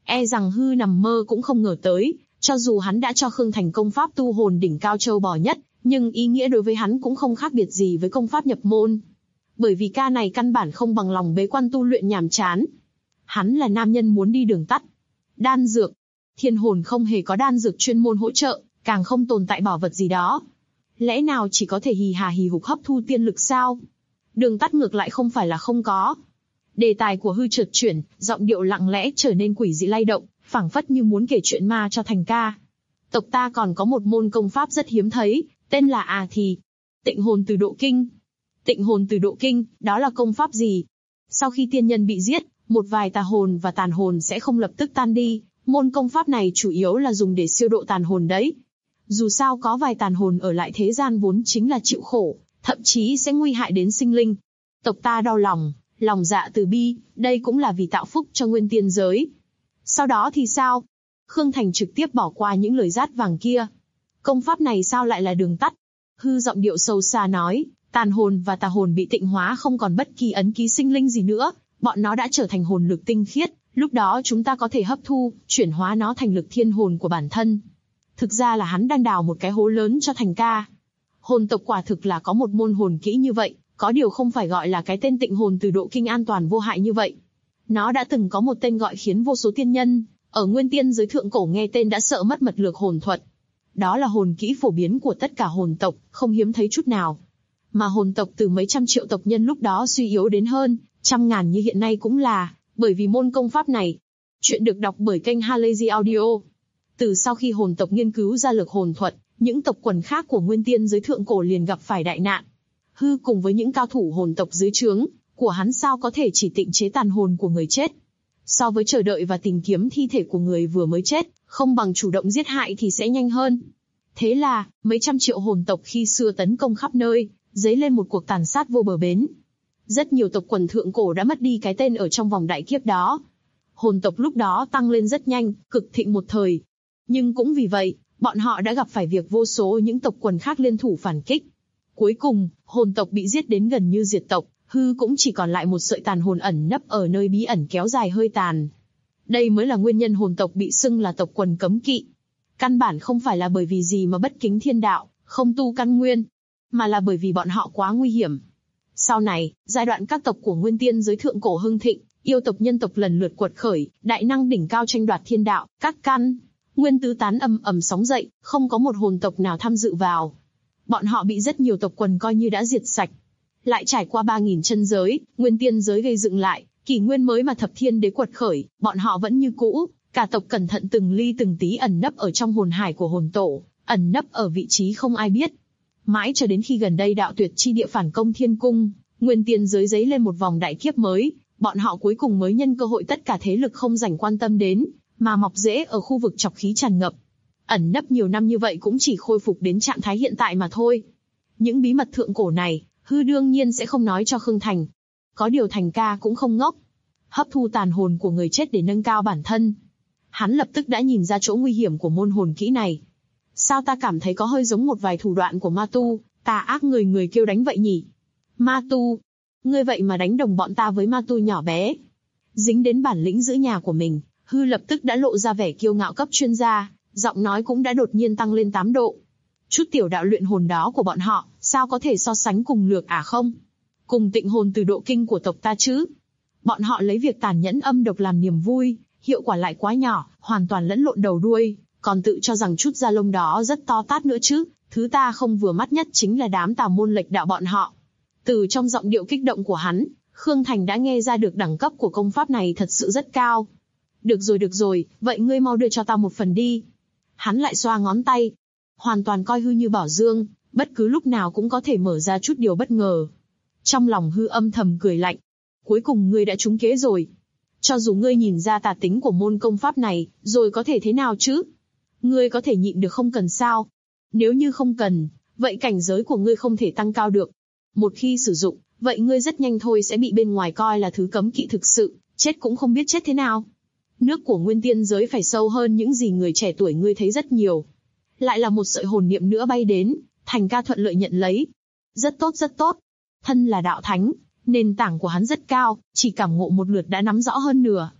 E rằng hư nằm mơ cũng không ngờ tới, cho dù hắn đã cho Khương Thành công pháp tu hồn đỉnh cao châu bò nhất, nhưng ý nghĩa đối với hắn cũng không khác biệt gì với công pháp nhập môn. Bởi vì ca này căn bản không bằng lòng bế quan tu luyện nhàm chán. Hắn là nam nhân muốn đi đường tắt. Đan dược. Thiên hồn không hề có đan dược chuyên môn hỗ trợ, càng không tồn tại bảo vật gì đó. Lẽ nào chỉ có thể hì hà hì hục hấp thu tiên lực sao? Đường tắt ngược lại không phải là không có. Đề tài của hư chợt chuyển, giọng điệu lặng lẽ trở nên quỷ dị lay động, phảng phất như muốn kể chuyện ma cho Thành ca. Tộc ta còn có một môn công pháp rất hiếm thấy, tên là Tịnh hồn từ độ kinh. Tịnh hồn từ độ kinh, đó là công pháp gì? Sau khi tiên nhân bị giết, một vài tà hồn và tàn hồn sẽ không lập tức tan đi, môn công pháp này chủ yếu là dùng để siêu độ tàn hồn đấy. Dù sao có vài tàn hồn ở lại thế gian vốn chính là chịu khổ, thậm chí sẽ nguy hại đến sinh linh. Tộc ta đau lòng, lòng dạ từ bi, đây cũng là vì tạo phúc cho nguyên tiên giới. Sau đó thì sao? Khương Thành trực tiếp bỏ qua những lời rát vàng kia. Công pháp này sao lại là đường tắt? Hư giọng điệu sâu xa nói, tàn hồn và tà hồn bị tịnh hóa không còn bất kỳ ấn ký sinh linh gì nữa, bọn nó đã trở thành hồn lực tinh khiết, lúc đó chúng ta có thể hấp thu, chuyển hóa nó thành lực thiên hồn của bản thân. Thực ra là hắn đang đào một cái hố lớn cho Thành ca. Hồn tộc quả thực là có một môn hồn kỹ như vậy, có điều không phải gọi là cái tên tịnh hồn từ độ kinh an toàn vô hại như vậy. Nó đã từng có một tên gọi khiến vô số tiên nhân ở nguyên tiên giới thượng cổ nghe tên đã sợ mất mật lược hồn thuật. Đó là hồn kỹ phổ biến của tất cả hồn tộc, không hiếm thấy chút nào. Mà hồn tộc từ mấy trăm triệu tộc nhân lúc đó suy yếu đến hơn trăm ngàn như hiện nay cũng là bởi vì môn công pháp này. Chuyện được đọc bởi kênh Halazy Audio. Từ sau khi hồn tộc nghiên cứu ra lược hồn thuật, những tộc quần khác của nguyên tiên giới thượng cổ liền gặp phải đại nạn. Hư cùng với những cao thủ hồn tộc dưới trướng của hắn sao có thể chỉ tịnh chế tàn hồn của người chết. So với chờ đợi và tìm kiếm thi thể của người vừa mới chết, không bằng chủ động giết hại thì sẽ nhanh hơn. Thế là, mấy trăm triệu hồn tộc khi xưa tấn công khắp nơi, dấy lên một cuộc tàn sát vô bờ bến. Rất nhiều tộc quần thượng cổ đã mất đi cái tên ở trong vòng đại kiếp đó. Hồn tộc lúc đó tăng lên rất nhanh, cực thịnh một thời. Nhưng cũng vì vậy, bọn họ đã gặp phải việc vô số những tộc quần khác liên thủ phản kích. Cuối cùng, hồn tộc bị giết đến gần như diệt tộc, hư cũng chỉ còn lại một sợi tàn hồn ẩn nấp ở nơi bí ẩn kéo dài hơi tàn. Đây mới là nguyên nhân hồn tộc bị xưng là tộc quần cấm kỵ. Căn bản không phải là bởi vì gì mà bất kính thiên đạo, không tu căn nguyên, mà là bởi vì bọn họ quá nguy hiểm. Sau này, giai đoạn các tộc của nguyên tiên giới thượng cổ hưng thịnh, yêu tộc nhân tộc lần lượt quật khởi, đại năng đỉnh cao tranh đoạt thiên đạo, các căn nguyên tứ tán ầm ầm sóng dậy, không có một hồn tộc nào tham dự vào. Bọn họ bị rất nhiều tộc quần coi như đã diệt sạch. Lại trải qua 3.000 chân giới, nguyên tiên giới gây dựng lại, kỷ nguyên mới mà thập thiên đế quật khởi, bọn họ vẫn như cũ, cả tộc cẩn thận từng ly từng tí ẩn nấp ở trong hồn hải của hồn tổ, ẩn nấp ở vị trí không ai biết. Mãi cho đến khi gần đây đạo tuyệt chi địa phản công thiên cung, nguyên tiên giới dấy lên một vòng đại kiếp mới, bọn họ cuối cùng mới nhân cơ hội tất cả thế lực không dành quan tâm đến, mà mọc rễ ở khu vực trọc khí tràn ngập. Ẩn nấp nhiều năm như vậy cũng chỉ khôi phục đến trạng thái hiện tại mà thôi. Những bí mật thượng cổ này, hư đương nhiên sẽ không nói cho Khương Thành. Có điều Thành ca cũng không ngốc. Hấp thu tàn hồn của người chết để nâng cao bản thân. Hắn lập tức đã nhìn ra chỗ nguy hiểm của môn hồn kỹ này. Sao ta cảm thấy có hơi giống một vài thủ đoạn của ma tu, tà ác người kêu đánh vậy nhỉ? Ma tu? Ngươi vậy mà đánh đồng bọn ta với ma tu nhỏ bé. Dính đến bản lĩnh giữ nhà của mình, hư lập tức đã lộ ra vẻ kiêu ngạo cấp chuyên gia, giọng nói cũng đã đột nhiên tăng lên 8 độ. Chút tiểu đạo luyện hồn đó của bọn họ, sao có thể so sánh cùng lược không? Cùng tịnh hồn từ độ kinh của tộc ta chứ? Bọn họ lấy việc tàn nhẫn âm độc làm niềm vui, hiệu quả lại quá nhỏ, hoàn toàn lẫn lộn đầu đuôi, còn tự cho rằng chút da lông đó rất to tát nữa chứ. Thứ ta không vừa mắt nhất chính là đám tà môn lệch đạo bọn họ. Từ trong giọng điệu kích động của hắn, Khương Thành đã nghe ra được đẳng cấp của công pháp này thật sự rất cao. Được rồi, vậy ngươi mau đưa cho ta một phần đi. Hắn lại xoa ngón tay. Hoàn toàn coi hư như bảo dương, bất cứ lúc nào cũng có thể mở ra chút điều bất ngờ. Trong lòng hư âm thầm cười lạnh. Cuối cùng ngươi đã trúng kế rồi. Cho dù ngươi nhìn ra tà tính của môn công pháp này, rồi có thể thế nào chứ? Ngươi có thể nhịn được không cần sao? Nếu như không cần, vậy cảnh giới của ngươi không thể tăng cao được. Một khi sử dụng, vậy ngươi rất nhanh thôi sẽ bị bên ngoài coi là thứ cấm kỵ thực sự, chết cũng không biết chết thế nào. Nước của nguyên tiên giới phải sâu hơn những gì người trẻ tuổi ngươi thấy rất nhiều. Lại là một sợi hồn niệm nữa bay đến, Thành ca thuận lợi nhận lấy. Rất tốt. Thân là đạo thánh, nền tảng của hắn rất cao, chỉ cảm ngộ một lượt đã nắm rõ hơn nửa.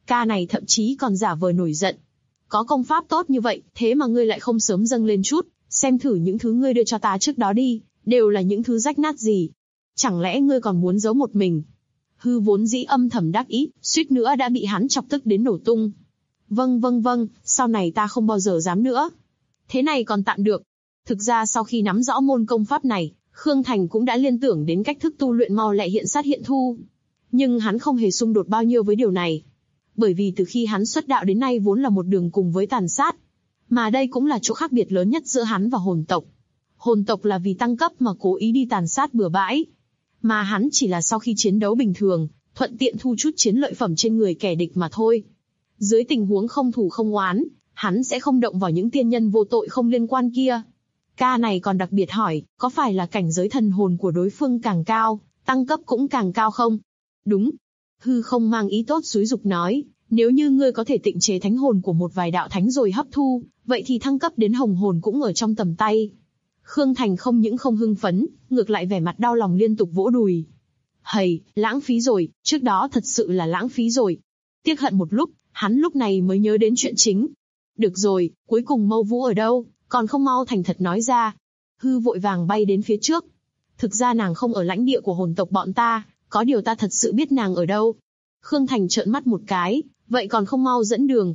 Ca này thậm chí còn giả vờ nổi giận. Có công pháp tốt như vậy, thế mà ngươi lại không sớm dâng lên chút, xem thử những thứ ngươi đưa cho ta trước đó đi, đều là những thứ rách nát gì. Chẳng lẽ ngươi còn muốn giấu một mình? Hư vốn dĩ âm thầm đắc ý, suýt nữa đã bị hắn chọc tức đến nổ tung. Vâng, sau này ta không bao giờ dám nữa. Thế này còn tạm được. Thực ra sau khi nắm rõ môn công pháp này, Khương Thành cũng đã liên tưởng đến cách thức tu luyện mau lẹ hiện sát hiện thu. Nhưng hắn không hề xung đột bao nhiêu với điều này. Bởi vì từ khi hắn xuất đạo đến nay vốn là một đường cùng với tàn sát. Mà đây cũng là chỗ khác biệt lớn nhất giữa hắn và hồn tộc. Hồn tộc là vì tăng cấp mà cố ý đi tàn sát bừa bãi. Mà hắn chỉ là sau khi chiến đấu bình thường, thuận tiện thu chút chiến lợi phẩm trên người kẻ địch mà thôi. Dưới tình huống không thù không oán, hắn sẽ không động vào những tiên nhân vô tội không liên quan kia. Ca này còn đặc biệt hỏi, có phải là cảnh giới thần hồn của đối phương càng cao, tăng cấp cũng càng cao không? Đúng. Hư không mang ý tốt xúi dục nói, nếu như ngươi có thể tịnh chế thánh hồn của một vài đạo thánh rồi hấp thu, vậy thì thăng cấp đến hồng hồn cũng ở trong tầm tay. Khương Thành không những không hưng phấn, ngược lại vẻ mặt đau lòng liên tục vỗ đùi. Hầy, lãng phí rồi, trước đó thật sự là lãng phí rồi. Tiếc hận một lúc, hắn lúc này mới nhớ đến chuyện chính. Được rồi, cuối cùng Mâu Vũ ở đâu, còn không mau thành thật nói ra. Hư vội vàng bay đến phía trước. Thực ra nàng không ở lãnh địa của hồn tộc bọn ta, có điều ta thật sự biết nàng ở đâu. Khương Thành trợn mắt một cái, vậy còn không mau dẫn đường.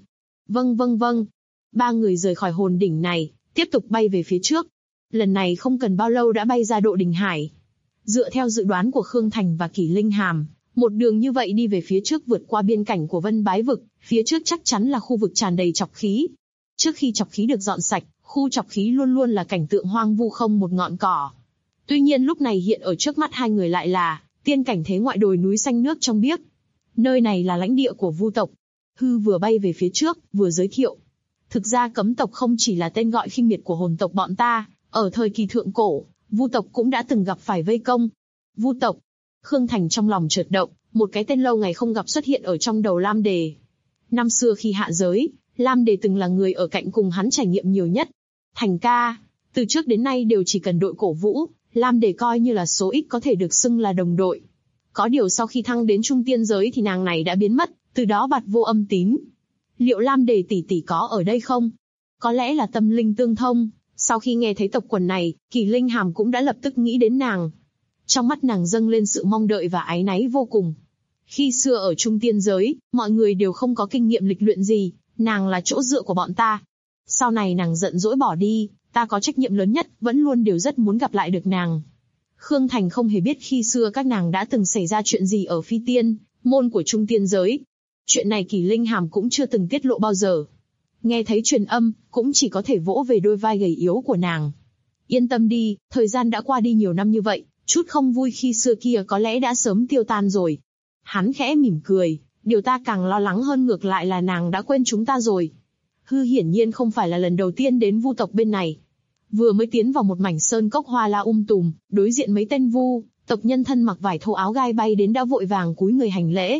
Vâng. Ba người rời khỏi hồn đỉnh này, tiếp tục bay về phía trước. Lần này không cần bao lâu đã bay ra độ đỉnh hải. Dựa theo dự đoán của Khương Thành và Kỷ Linh Hàm, một đường như vậy đi về phía trước vượt qua biên cảnh của Vân Bái Vực, phía trước chắc chắn là khu vực tràn đầy trọc khí. Trước khi trọc khí được dọn sạch, khu trọc khí luôn luôn là cảnh tượng hoang vu không một ngọn cỏ. Tuy nhiên lúc này hiện ở trước mắt hai người lại là tiên cảnh thế ngoại đồi núi xanh nước trong biếc. Nơi này là lãnh địa của Vu tộc. Hư vừa bay về phía trước, vừa giới thiệu. Thực ra cấm tộc không chỉ là tên gọi khinh miệt của hồn tộc bọn ta, ở thời kỳ thượng cổ, Vu tộc cũng đã từng gặp phải vây công. Vu tộc. Khương Thành trong lòng chợt động, một cái tên lâu ngày không gặp xuất hiện ở trong đầu Lam Đề. Năm xưa khi hạ giới, Lam Đề từng là người ở cạnh cùng hắn trải nghiệm nhiều nhất. Thành ca, từ trước đến nay đều chỉ cần đội cổ vũ, Lam Đề coi như là số ít có thể được xưng là đồng đội. Có điều sau khi thăng đến trung tiên giới thì nàng này đã biến mất, từ đó bạt vô âm tín. Liệu Lam Đề tỷ tỷ có ở đây không? Có lẽ là tâm linh tương thông, sau khi nghe thấy tộc quần này, Kỷ Linh Hàm cũng đã lập tức nghĩ đến nàng. Trong mắt nàng dâng lên sự mong đợi và áy náy vô cùng. Khi xưa ở trung tiên giới, mọi người đều không có kinh nghiệm lịch luyện gì, nàng là chỗ dựa của bọn ta. Sau này nàng giận dỗi bỏ đi, ta có trách nhiệm lớn nhất, vẫn luôn đều rất muốn gặp lại được nàng. Khương Thành không hề biết khi xưa các nàng đã từng xảy ra chuyện gì ở phi tiên, môn của trung tiên giới. Chuyện này Kỷ Linh Hàm cũng chưa từng tiết lộ bao giờ. Nghe thấy truyền âm, cũng chỉ có thể vỗ về đôi vai gầy yếu của nàng. Yên tâm đi, thời gian đã qua đi nhiều năm như vậy, chút không vui khi xưa kia có lẽ đã sớm tiêu tan rồi. Hắn khẽ mỉm cười, điều ta càng lo lắng hơn ngược lại là nàng đã quên chúng ta rồi. Hư hiển nhiên không phải là lần đầu tiên đến Vu tộc bên này. Vừa mới tiến vào một mảnh sơn cốc hoa la tùm, đối diện mấy tên Vu tộc nhân thân mặc vải thô áo gai bay đến đã vội vàng cúi người hành lễ.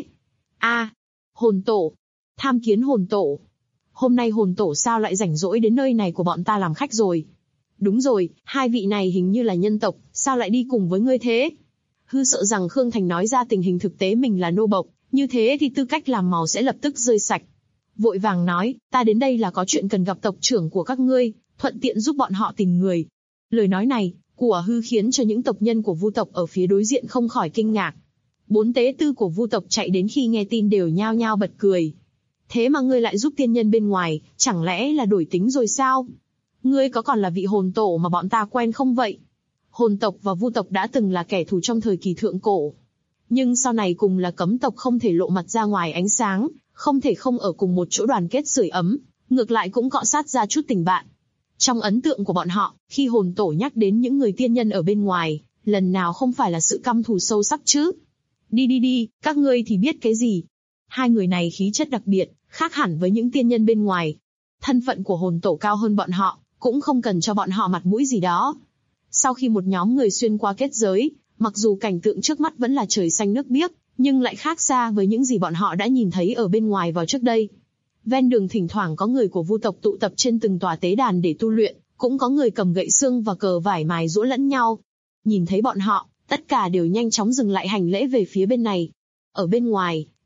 Hồn tổ, tham kiến hồn tổ. Hôm nay hồn tổ sao lại rảnh rỗi đến nơi này của bọn ta làm khách rồi? Đúng rồi, hai vị này hình như là nhân tộc, sao lại đi cùng với ngươi thế? Hư sợ rằng Khương Thành nói ra tình hình thực tế mình là nô bộc, như thế thì tư cách làm màu sẽ lập tức rơi sạch. Vội vàng nói, ta đến đây là có chuyện cần gặp tộc trưởng của các ngươi, thuận tiện giúp bọn họ tìm người. Lời nói này của Hư khiến cho những tộc nhân của Vu tộc ở phía đối diện không khỏi kinh ngạc. 4 tế tư của Vu tộc chạy đến khi nghe tin đều nhao nhao bật cười. Thế mà ngươi lại giúp tiên nhân bên ngoài, chẳng lẽ là đổi tính rồi sao? Ngươi có còn là vị hồn tổ mà bọn ta quen không vậy? Hồn tộc và Vu tộc đã từng là kẻ thù trong thời kỳ thượng cổ. Nhưng sau này cùng là cấm tộc không thể lộ mặt ra ngoài ánh sáng, không thể không ở cùng một chỗ đoàn kết sưởi ấm, ngược lại cũng cọ sát ra chút tình bạn. Trong ấn tượng của bọn họ, khi hồn tổ nhắc đến những người tiên nhân ở bên ngoài, lần nào không phải là sự căm thù sâu sắc chứ? Đi, các ngươi thì biết cái gì? Hai người này khí chất đặc biệt, khác hẳn với những tiên nhân bên ngoài. Thân phận của hồn tổ cao hơn bọn họ, cũng không cần cho bọn họ mặt mũi gì đó. Sau khi một nhóm người xuyên qua kết giới, mặc dù cảnh tượng trước mắt vẫn là trời xanh nước biếc, nhưng lại khác xa với những gì bọn họ đã nhìn thấy ở bên ngoài vào trước đây. Ven đường thỉnh thoảng có người của Vu tộc tụ tập trên từng tòa tế đàn để tu luyện, cũng có người cầm gậy xương và cờ vải mài giũa lẫn nhau. Nhìn thấy bọn họ, tất cả đều nhanh chóng dừng lại hành lễ về phía bên này. Ở bên ngoài,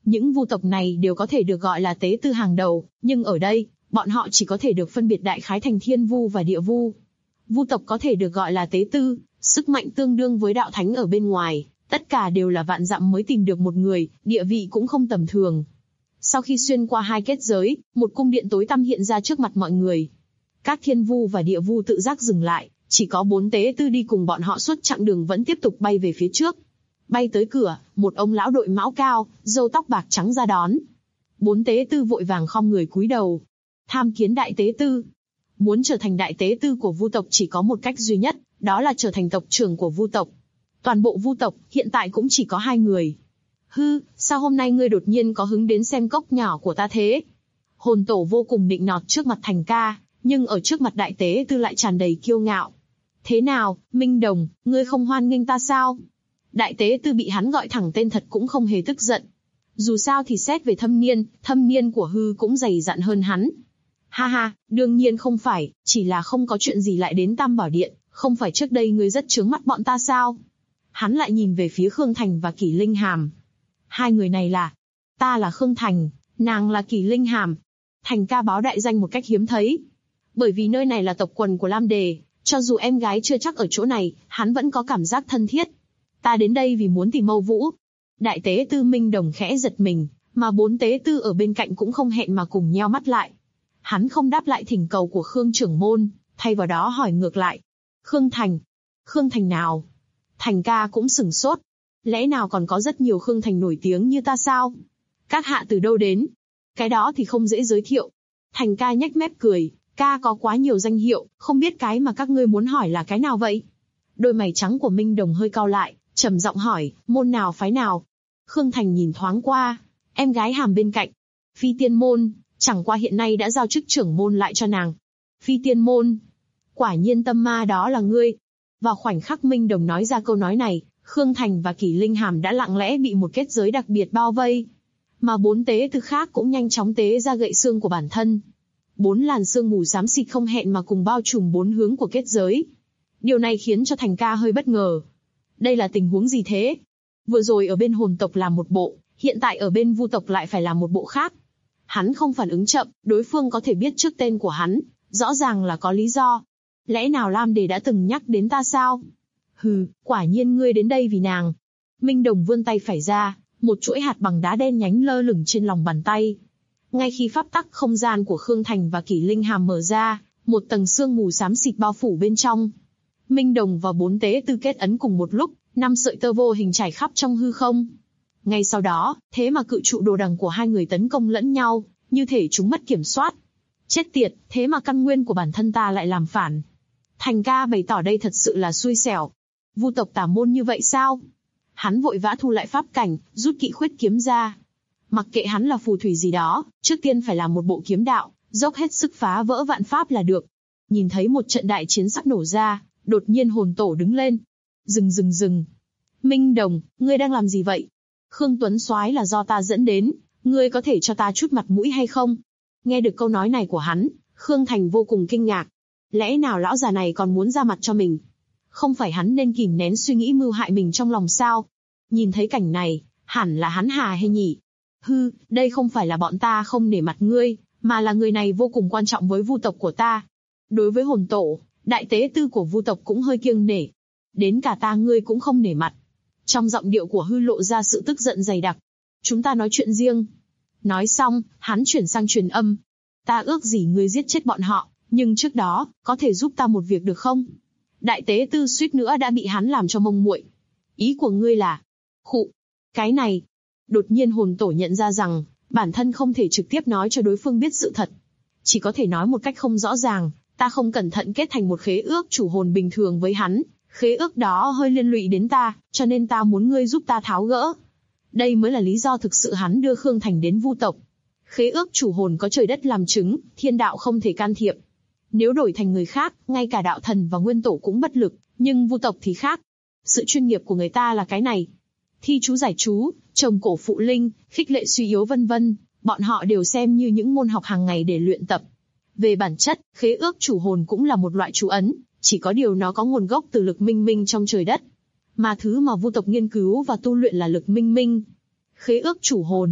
Những vu tộc này đều có thể được gọi là tế tư hàng đầu, nhưng ở đây, bọn họ chỉ có thể được phân biệt đại khái thành thiên vu và địa vu. Vu tộc có thể được gọi là tế tư, sức mạnh tương đương với đạo thánh ở bên ngoài, tất cả đều là vạn dặm mới tìm được một người, địa vị cũng không tầm thường. Sau khi xuyên qua hai kết giới, một cung điện tối tăm hiện ra trước mặt mọi người. Các thiên vu và địa vu tự giác dừng lại, chỉ có 4 tế tư đi cùng bọn họ suốt chặng đường vẫn tiếp tục bay về phía trước. Bay tới cửa, một ông lão đội mão cao, râu tóc bạc trắng ra đón. 4 tế tư vội vàng khom người cúi đầu. Tham kiến đại tế tư. Muốn trở thành đại tế tư của vu tộc chỉ có một cách duy nhất, đó là trở thành tộc trưởng của vu tộc. Toàn bộ vu tộc, hiện tại cũng chỉ có 2 người. Hư, sao hôm nay ngươi đột nhiên có hứng đến xem cốc nhỏ của ta thế? Hồn tổ vô cùng nịnh nọt trước mặt Thành ca, nhưng ở trước mặt đại tế tư lại tràn đầy kiêu ngạo. Thế nào, Minh Đồng, ngươi không hoan nghênh ta sao? Đại tế tư bị hắn gọi thẳng tên thật cũng không hề tức giận. Dù sao thì xét về thâm niên của Hư cũng dày dặn hơn hắn. Ha ha, đương nhiên không phải, chỉ là không có chuyện gì lại đến Tam Bảo Điện, không phải trước đây ngươi rất chướng mắt bọn ta sao? Hắn lại nhìn về phía Khương Thành và Kỷ Linh Hàm. 2 người này là, ta là Khương Thành, nàng là Kỷ Linh Hàm. Thành ca báo đại danh một cách hiếm thấy. Bởi vì nơi này là tộc quần của Lam Đề, cho dù em gái chưa chắc ở chỗ này, hắn vẫn có cảm giác thân thiết. Ta đến đây vì muốn tìm Mâu Vũ. Đại tế tư Minh Đồng khẽ giật mình, mà 4 tế tư ở bên cạnh cũng không hẹn mà cùng nheo mắt lại. Hắn không đáp lại thỉnh cầu của Khương trưởng môn, thay vào đó hỏi ngược lại. Khương Thành nào? Thành ca cũng sửng sốt. Lẽ nào còn có rất nhiều Khương Thành nổi tiếng như ta sao? Các hạ từ đâu đến? Cái đó thì không dễ giới thiệu. Thành ca nhếch mép cười, ca có quá nhiều danh hiệu, không biết cái mà các ngươi muốn hỏi là cái nào vậy? Đôi mày trắng của Minh Đồng hơi cau lại, trầm giọng hỏi, môn nào phái nào? Khương Thành nhìn thoáng qua, em gái Hàm bên cạnh. Phi Tiên môn, chẳng qua hiện nay đã giao chức trưởng môn lại cho nàng. Phi Tiên môn, quả nhiên tâm ma đó là ngươi. Vào khoảnh khắc Minh Đồng nói ra câu nói này, Khương Thành và Kỷ Linh Hàm đã lặng lẽ bị một kết giới đặc biệt bao vây. Mà 4 tế tư khác cũng nhanh chóng tế ra gậy xương của bản thân. 4 làn sương mù xám xịt không hẹn mà cùng bao trùm 4 hướng của kết giới. Điều này khiến cho Thành ca hơi bất ngờ. Đây là tình huống gì thế? Vừa rồi ở bên hồn tộc làm một bộ, hiện tại ở bên vu tộc lại phải làm một bộ khác. Hắn không phản ứng chậm, đối phương có thể biết trước tên của hắn, rõ ràng là có lý do. Lẽ nào Lam Đề đã từng nhắc đến ta sao? Hừ, quả nhiên ngươi đến đây vì nàng. Minh Đồng vươn tay phải ra, một chuỗi hạt bằng đá đen nhánh lơ lửng trên lòng bàn tay. Ngay khi pháp tắc không gian của Khương Thành và Kỷ Linh Hàm mở ra, một tầng sương mù xám xịt bao phủ bên trong. Minh Đồng và 4 tế tư kết ấn cùng một lúc, 5 sợi tơ vô hình trải khắp trong hư không. Ngay sau đó, thế mà cự trụ đồ đằng của 2 người tấn công lẫn nhau, như thể chúng mất kiểm soát. Chết tiệt, thế mà căn nguyên của bản thân ta lại làm phản. Thành ca bày tỏ đây thật sự là xui xẻo. Vu tộc tà môn như vậy sao? Hắn vội vã thu lại pháp cảnh, rút kỵ khuyết kiếm ra. Mặc kệ hắn là phù thủy gì đó, trước tiên phải làm một bộ kiếm đạo, dốc hết sức phá vỡ vạn pháp là được. Nhìn thấy một trận đại chiến sắp nổ ra, đột nhiên hồn tổ đứng lên. Dừng. Minh Đồng, ngươi đang làm gì vậy? Khương Tuấn Soái là do ta dẫn đến, ngươi có thể cho ta chút mặt mũi hay không? Nghe được câu nói này của hắn, Khương Thành vô cùng kinh ngạc. Lẽ nào lão già này còn muốn ra mặt cho mình? Không phải hắn nên kìm nén suy nghĩ mưu hại mình trong lòng sao? Nhìn thấy cảnh này, hẳn là hắn hà hay nhỉ? Hư, đây không phải là bọn ta không nể mặt ngươi, mà là người này vô cùng quan trọng với vu tộc của ta. Đối với hồn tổ, đại tế tư của vu tộc cũng hơi kiêng nể. Đến cả ta ngươi cũng không nể mặt. Trong giọng điệu của Hư lộ ra sự tức giận dày đặc. Chúng ta nói chuyện riêng. Nói xong, hắn chuyển sang truyền âm. Ta ước gì ngươi giết chết bọn họ, nhưng trước đó, có thể giúp ta một việc được không? Đại tế tư suýt nữa đã bị hắn làm cho mông muội. Ý của ngươi là... Khụ. Cái này. Đột nhiên hồn tổ nhận ra rằng, bản thân không thể trực tiếp nói cho đối phương biết sự thật. Chỉ có thể nói một cách không rõ ràng, ta không cẩn thận kết thành một khế ước chủ hồn bình thường với hắn. Khế ước đó hơi liên lụy đến ta, cho nên ta muốn ngươi giúp ta tháo gỡ. Đây mới là lý do thực sự hắn đưa Khương Thành đến vu tộc. Khế ước chủ hồn có trời đất làm chứng, thiên đạo không thể can thiệp. Nếu đổi thành người khác, ngay cả đạo thần và nguyên tổ cũng bất lực, nhưng vu tộc thì khác. Sự chuyên nghiệp của người ta là cái này. Thi chú giải chú, trồng cổ phụ linh, khích lệ suy yếu vân vân, bọn họ đều xem như những môn học hàng ngày để luyện tập. Về bản chất, khế ước chủ hồn cũng là một loại chú ấn, chỉ có điều nó có nguồn gốc từ lực minh minh trong trời đất. Mà thứ mà vu tộc nghiên cứu và tu luyện là lực minh minh. Khế ước chủ hồn.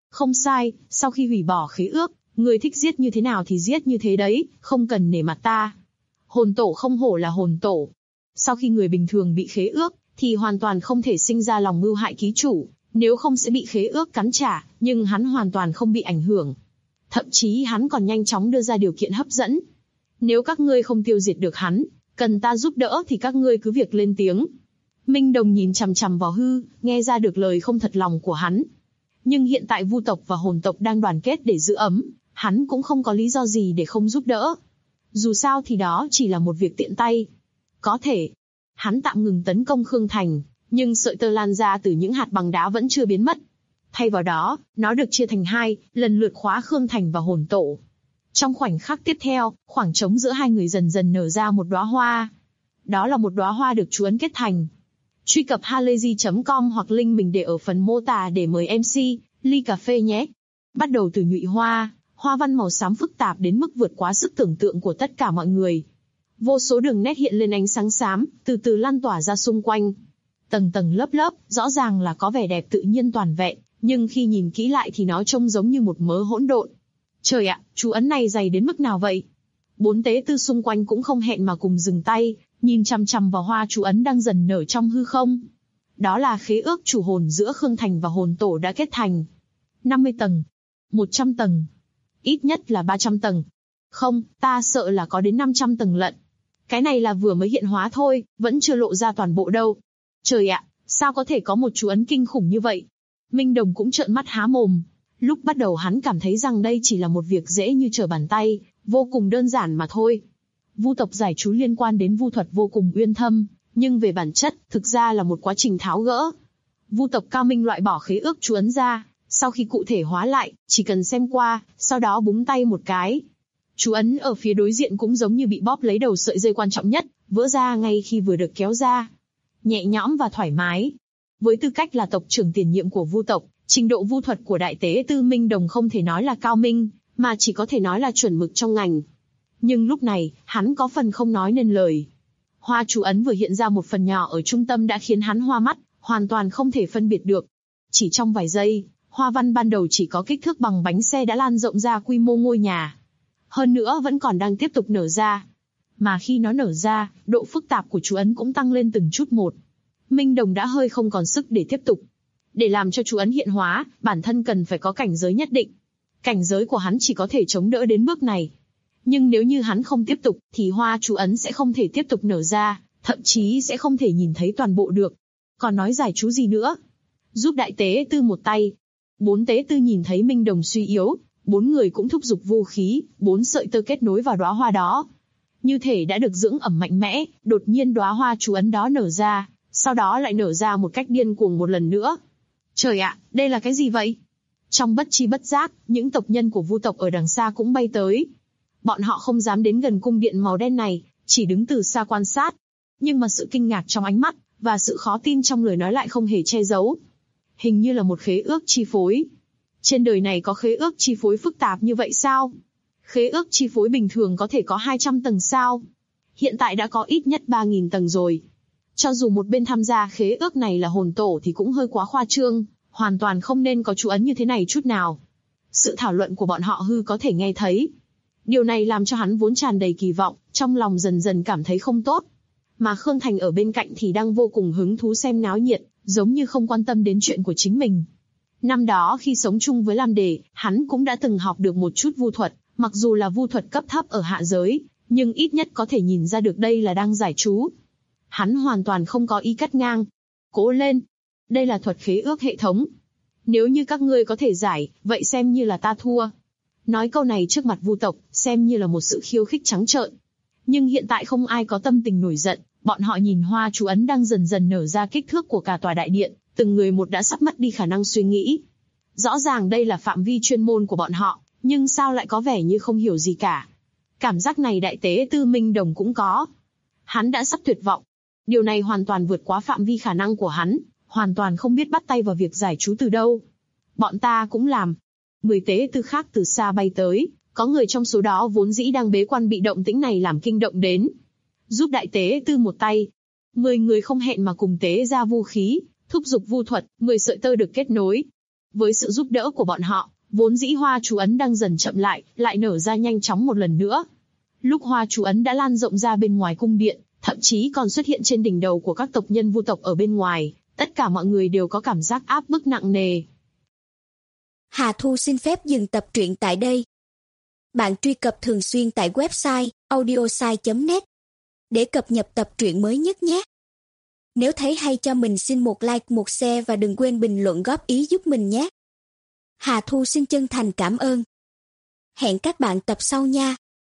Không sai, sau khi hủy bỏ khế ước, người thích giết như thế nào thì giết như thế đấy, không cần nể mặt ta. Hồn tổ không hổ là hồn tổ. Sau khi người bình thường bị khế ước, thì hoàn toàn không thể sinh ra lòng mưu hại ký chủ, nếu không sẽ bị khế ước cắn trả, nhưng hắn hoàn toàn không bị ảnh hưởng. Thậm chí hắn còn nhanh chóng đưa ra điều kiện hấp dẫn. Nếu các ngươi không tiêu diệt được hắn, cần ta giúp đỡ thì các ngươi cứ việc lên tiếng. Minh Đồng nhìn chằm chằm vào Hư, nghe ra được lời không thật lòng của hắn. Nhưng hiện tại Vu tộc và Hồn tộc đang đoàn kết để giữ ấm, hắn cũng không có lý do gì để không giúp đỡ. Dù sao thì đó chỉ là một việc tiện tay. Có thể, hắn tạm ngừng tấn công Khương Thành, nhưng sợi tơ lan ra từ những hạt bằng đá vẫn chưa biến mất. Thay vào đó, nó được chia thành hai, lần lượt khóa Khương Thành và Hồn tổ. Trong khoảnh khắc tiếp theo, khoảng trống giữa hai người dần dần nở ra một đóa hoa. Đó là một đóa hoa được chú ấn kết thành. Truy cập halayzi.com hoặc link mình để ở phần mô tả để mời MC, ly cà phê nhé. Bắt đầu từ nhụy hoa, hoa văn màu xám phức tạp đến mức vượt quá sức tưởng tượng của tất cả mọi người. Vô số đường nét hiện lên ánh sáng xám, từ từ lan tỏa ra xung quanh. Tầng tầng lớp lớp, rõ ràng là có vẻ đẹp tự nhiên toàn vẹn, nhưng khi nhìn kỹ lại thì nó trông giống như một mớ hỗn độn. Trời ạ, chú ấn này dày đến mức nào vậy? 4 tế tư xung quanh cũng không hẹn mà cùng dừng tay, nhìn chằm chằm vào hoa chú ấn đang dần nở trong hư không. Đó là khế ước chủ hồn giữa Khương Thành và Hồn tổ đã kết thành. 50 tầng, 100 tầng, ít nhất là 300 tầng. Không, ta sợ là có đến 500 tầng lận. Cái này là vừa mới hiện hóa thôi, vẫn chưa lộ ra toàn bộ đâu. Trời ạ, sao có thể có một chú ấn kinh khủng như vậy? Minh Đồng cũng trợn mắt há mồm. Lúc bắt đầu hắn cảm thấy rằng đây chỉ là một việc dễ như trở bàn tay, vô cùng đơn giản mà thôi. Vu tộc giải chú liên quan đến vu thuật vô cùng uyên thâm, nhưng về bản chất, thực ra là một quá trình tháo gỡ. Vu tộc cao minh loại bỏ khế ước chú ấn ra, sau khi cụ thể hóa lại, chỉ cần xem qua, sau đó búng tay một cái. Chú ấn ở phía đối diện cũng giống như bị bóp lấy đầu sợi dây quan trọng nhất, vỡ ra ngay khi vừa được kéo ra. Nhẹ nhõm và thoải mái. Với tư cách là tộc trưởng tiền nhiệm của Vu tộc, trình độ vu thuật của Đại Tế Tư Minh Đồng không thể nói là cao minh, mà chỉ có thể nói là chuẩn mực trong ngành. Nhưng lúc này, hắn có phần không nói nên lời. Hoa chú ấn vừa hiện ra một phần nhỏ ở trung tâm đã khiến hắn hoa mắt, hoàn toàn không thể phân biệt được. Chỉ trong vài giây, hoa văn ban đầu chỉ có kích thước bằng bánh xe đã lan rộng ra quy mô ngôi nhà. Hơn nữa vẫn còn đang tiếp tục nở ra. Mà khi nó nở ra, độ phức tạp của chú ấn cũng tăng lên từng chút một. Minh Đồng đã hơi không còn sức để tiếp tục. Để làm cho chú ấn hiện hóa, bản thân cần phải có cảnh giới nhất định. Cảnh giới của hắn chỉ có thể chống đỡ đến bước này. Nhưng nếu như hắn không tiếp tục, thì hoa chú ấn sẽ không thể tiếp tục nở ra, thậm chí sẽ không thể nhìn thấy toàn bộ được. Còn nói giải chú gì nữa? Giúp Đại Tế Tư một tay. 4 tế tư nhìn thấy Minh Đồng suy yếu, 4 người cũng thúc giục vô khí, 4 sợi tơ kết nối vào đóa hoa đó. Như thể đã được dưỡng ẩm mạnh mẽ, đột nhiên đóa hoa chú ấn đó nở ra, sau đó lại nở ra một cách điên cuồng một lần nữa. Trời ạ, đây là cái gì vậy? Trong bất chi bất giác, những tộc nhân của Vu tộc ở đằng xa cũng bay tới. Bọn họ không dám đến gần cung điện màu đen này, chỉ đứng từ xa quan sát. Nhưng mà sự kinh ngạc trong ánh mắt, và sự khó tin trong lời nói lại không hề che giấu. Hình như là một khế ước chi phối. Trên đời này có khế ước chi phối phức tạp như vậy sao? Khế ước chi phối bình thường có thể có 200 tầng sao? Hiện tại đã có ít nhất 3.000 tầng rồi. Cho dù một bên tham gia khế ước này là hồn tổ thì cũng hơi quá khoa trương, hoàn toàn không nên có chú ấn như thế này chút nào. Sự thảo luận của bọn họ Hư có thể nghe thấy. Điều này làm cho hắn vốn tràn đầy kỳ vọng, trong lòng dần dần cảm thấy không tốt. Mà Khương Thành ở bên cạnh thì đang vô cùng hứng thú xem náo nhiệt, giống như không quan tâm đến chuyện của chính mình. Năm đó khi sống chung với Lam Đề, hắn cũng đã từng học được một chút vu thuật, mặc dù là vu thuật cấp thấp ở hạ giới, nhưng ít nhất có thể nhìn ra được đây là đang giải chú. Hắn hoàn toàn không có ý cắt ngang. Cố lên! Đây là thuật khế ước hệ thống. Nếu như các ngươi có thể giải, vậy xem như là ta thua. Nói câu này trước mặt Vu tộc, xem như là một sự khiêu khích trắng trợn. Nhưng hiện tại không ai có tâm tình nổi giận, bọn họ nhìn hoa chú ấn đang dần dần nở ra kích thước của cả tòa đại điện, từng người một đã sắp mất đi khả năng suy nghĩ. Rõ ràng đây là phạm vi chuyên môn của bọn họ, nhưng sao lại có vẻ như không hiểu gì cả. Cảm giác này Đại Tế Tư Minh Đồng cũng có. Hắn đã sắp tuyệt vọng. Điều này hoàn toàn vượt quá phạm vi khả năng của hắn, hoàn toàn không biết bắt tay vào việc giải chú từ đâu. Bọn ta cũng làm. 10 tế tư khác từ xa bay tới, có người trong số đó vốn dĩ đang bế quan bị động tĩnh này làm kinh động đến. Giúp Đại Tế Tư một tay. 10 người không hẹn mà cùng tế ra vu khí, thúc giục vu thuật, 10 sợi tơ được kết nối. Với sự giúp đỡ của bọn họ, vốn dĩ hoa chú ấn đang dần chậm lại nở ra nhanh chóng một lần nữa. Lúc hoa chú ấn đã lan rộng ra bên ngoài cung điện, thậm chí còn xuất hiện trên đỉnh đầu của các tộc nhân Vu tộc ở bên ngoài, tất cả mọi người đều có cảm giác áp bức nặng nề. Hà Thu xin phép dừng tập truyện tại đây. Bạn truy cập thường xuyên tại website audiosai.net để cập nhật tập truyện mới nhất nhé. Nếu thấy hay cho mình xin một like, một share và đừng quên bình luận góp ý giúp mình nhé. Hà Thu xin chân thành cảm ơn. Hẹn các bạn tập sau nha.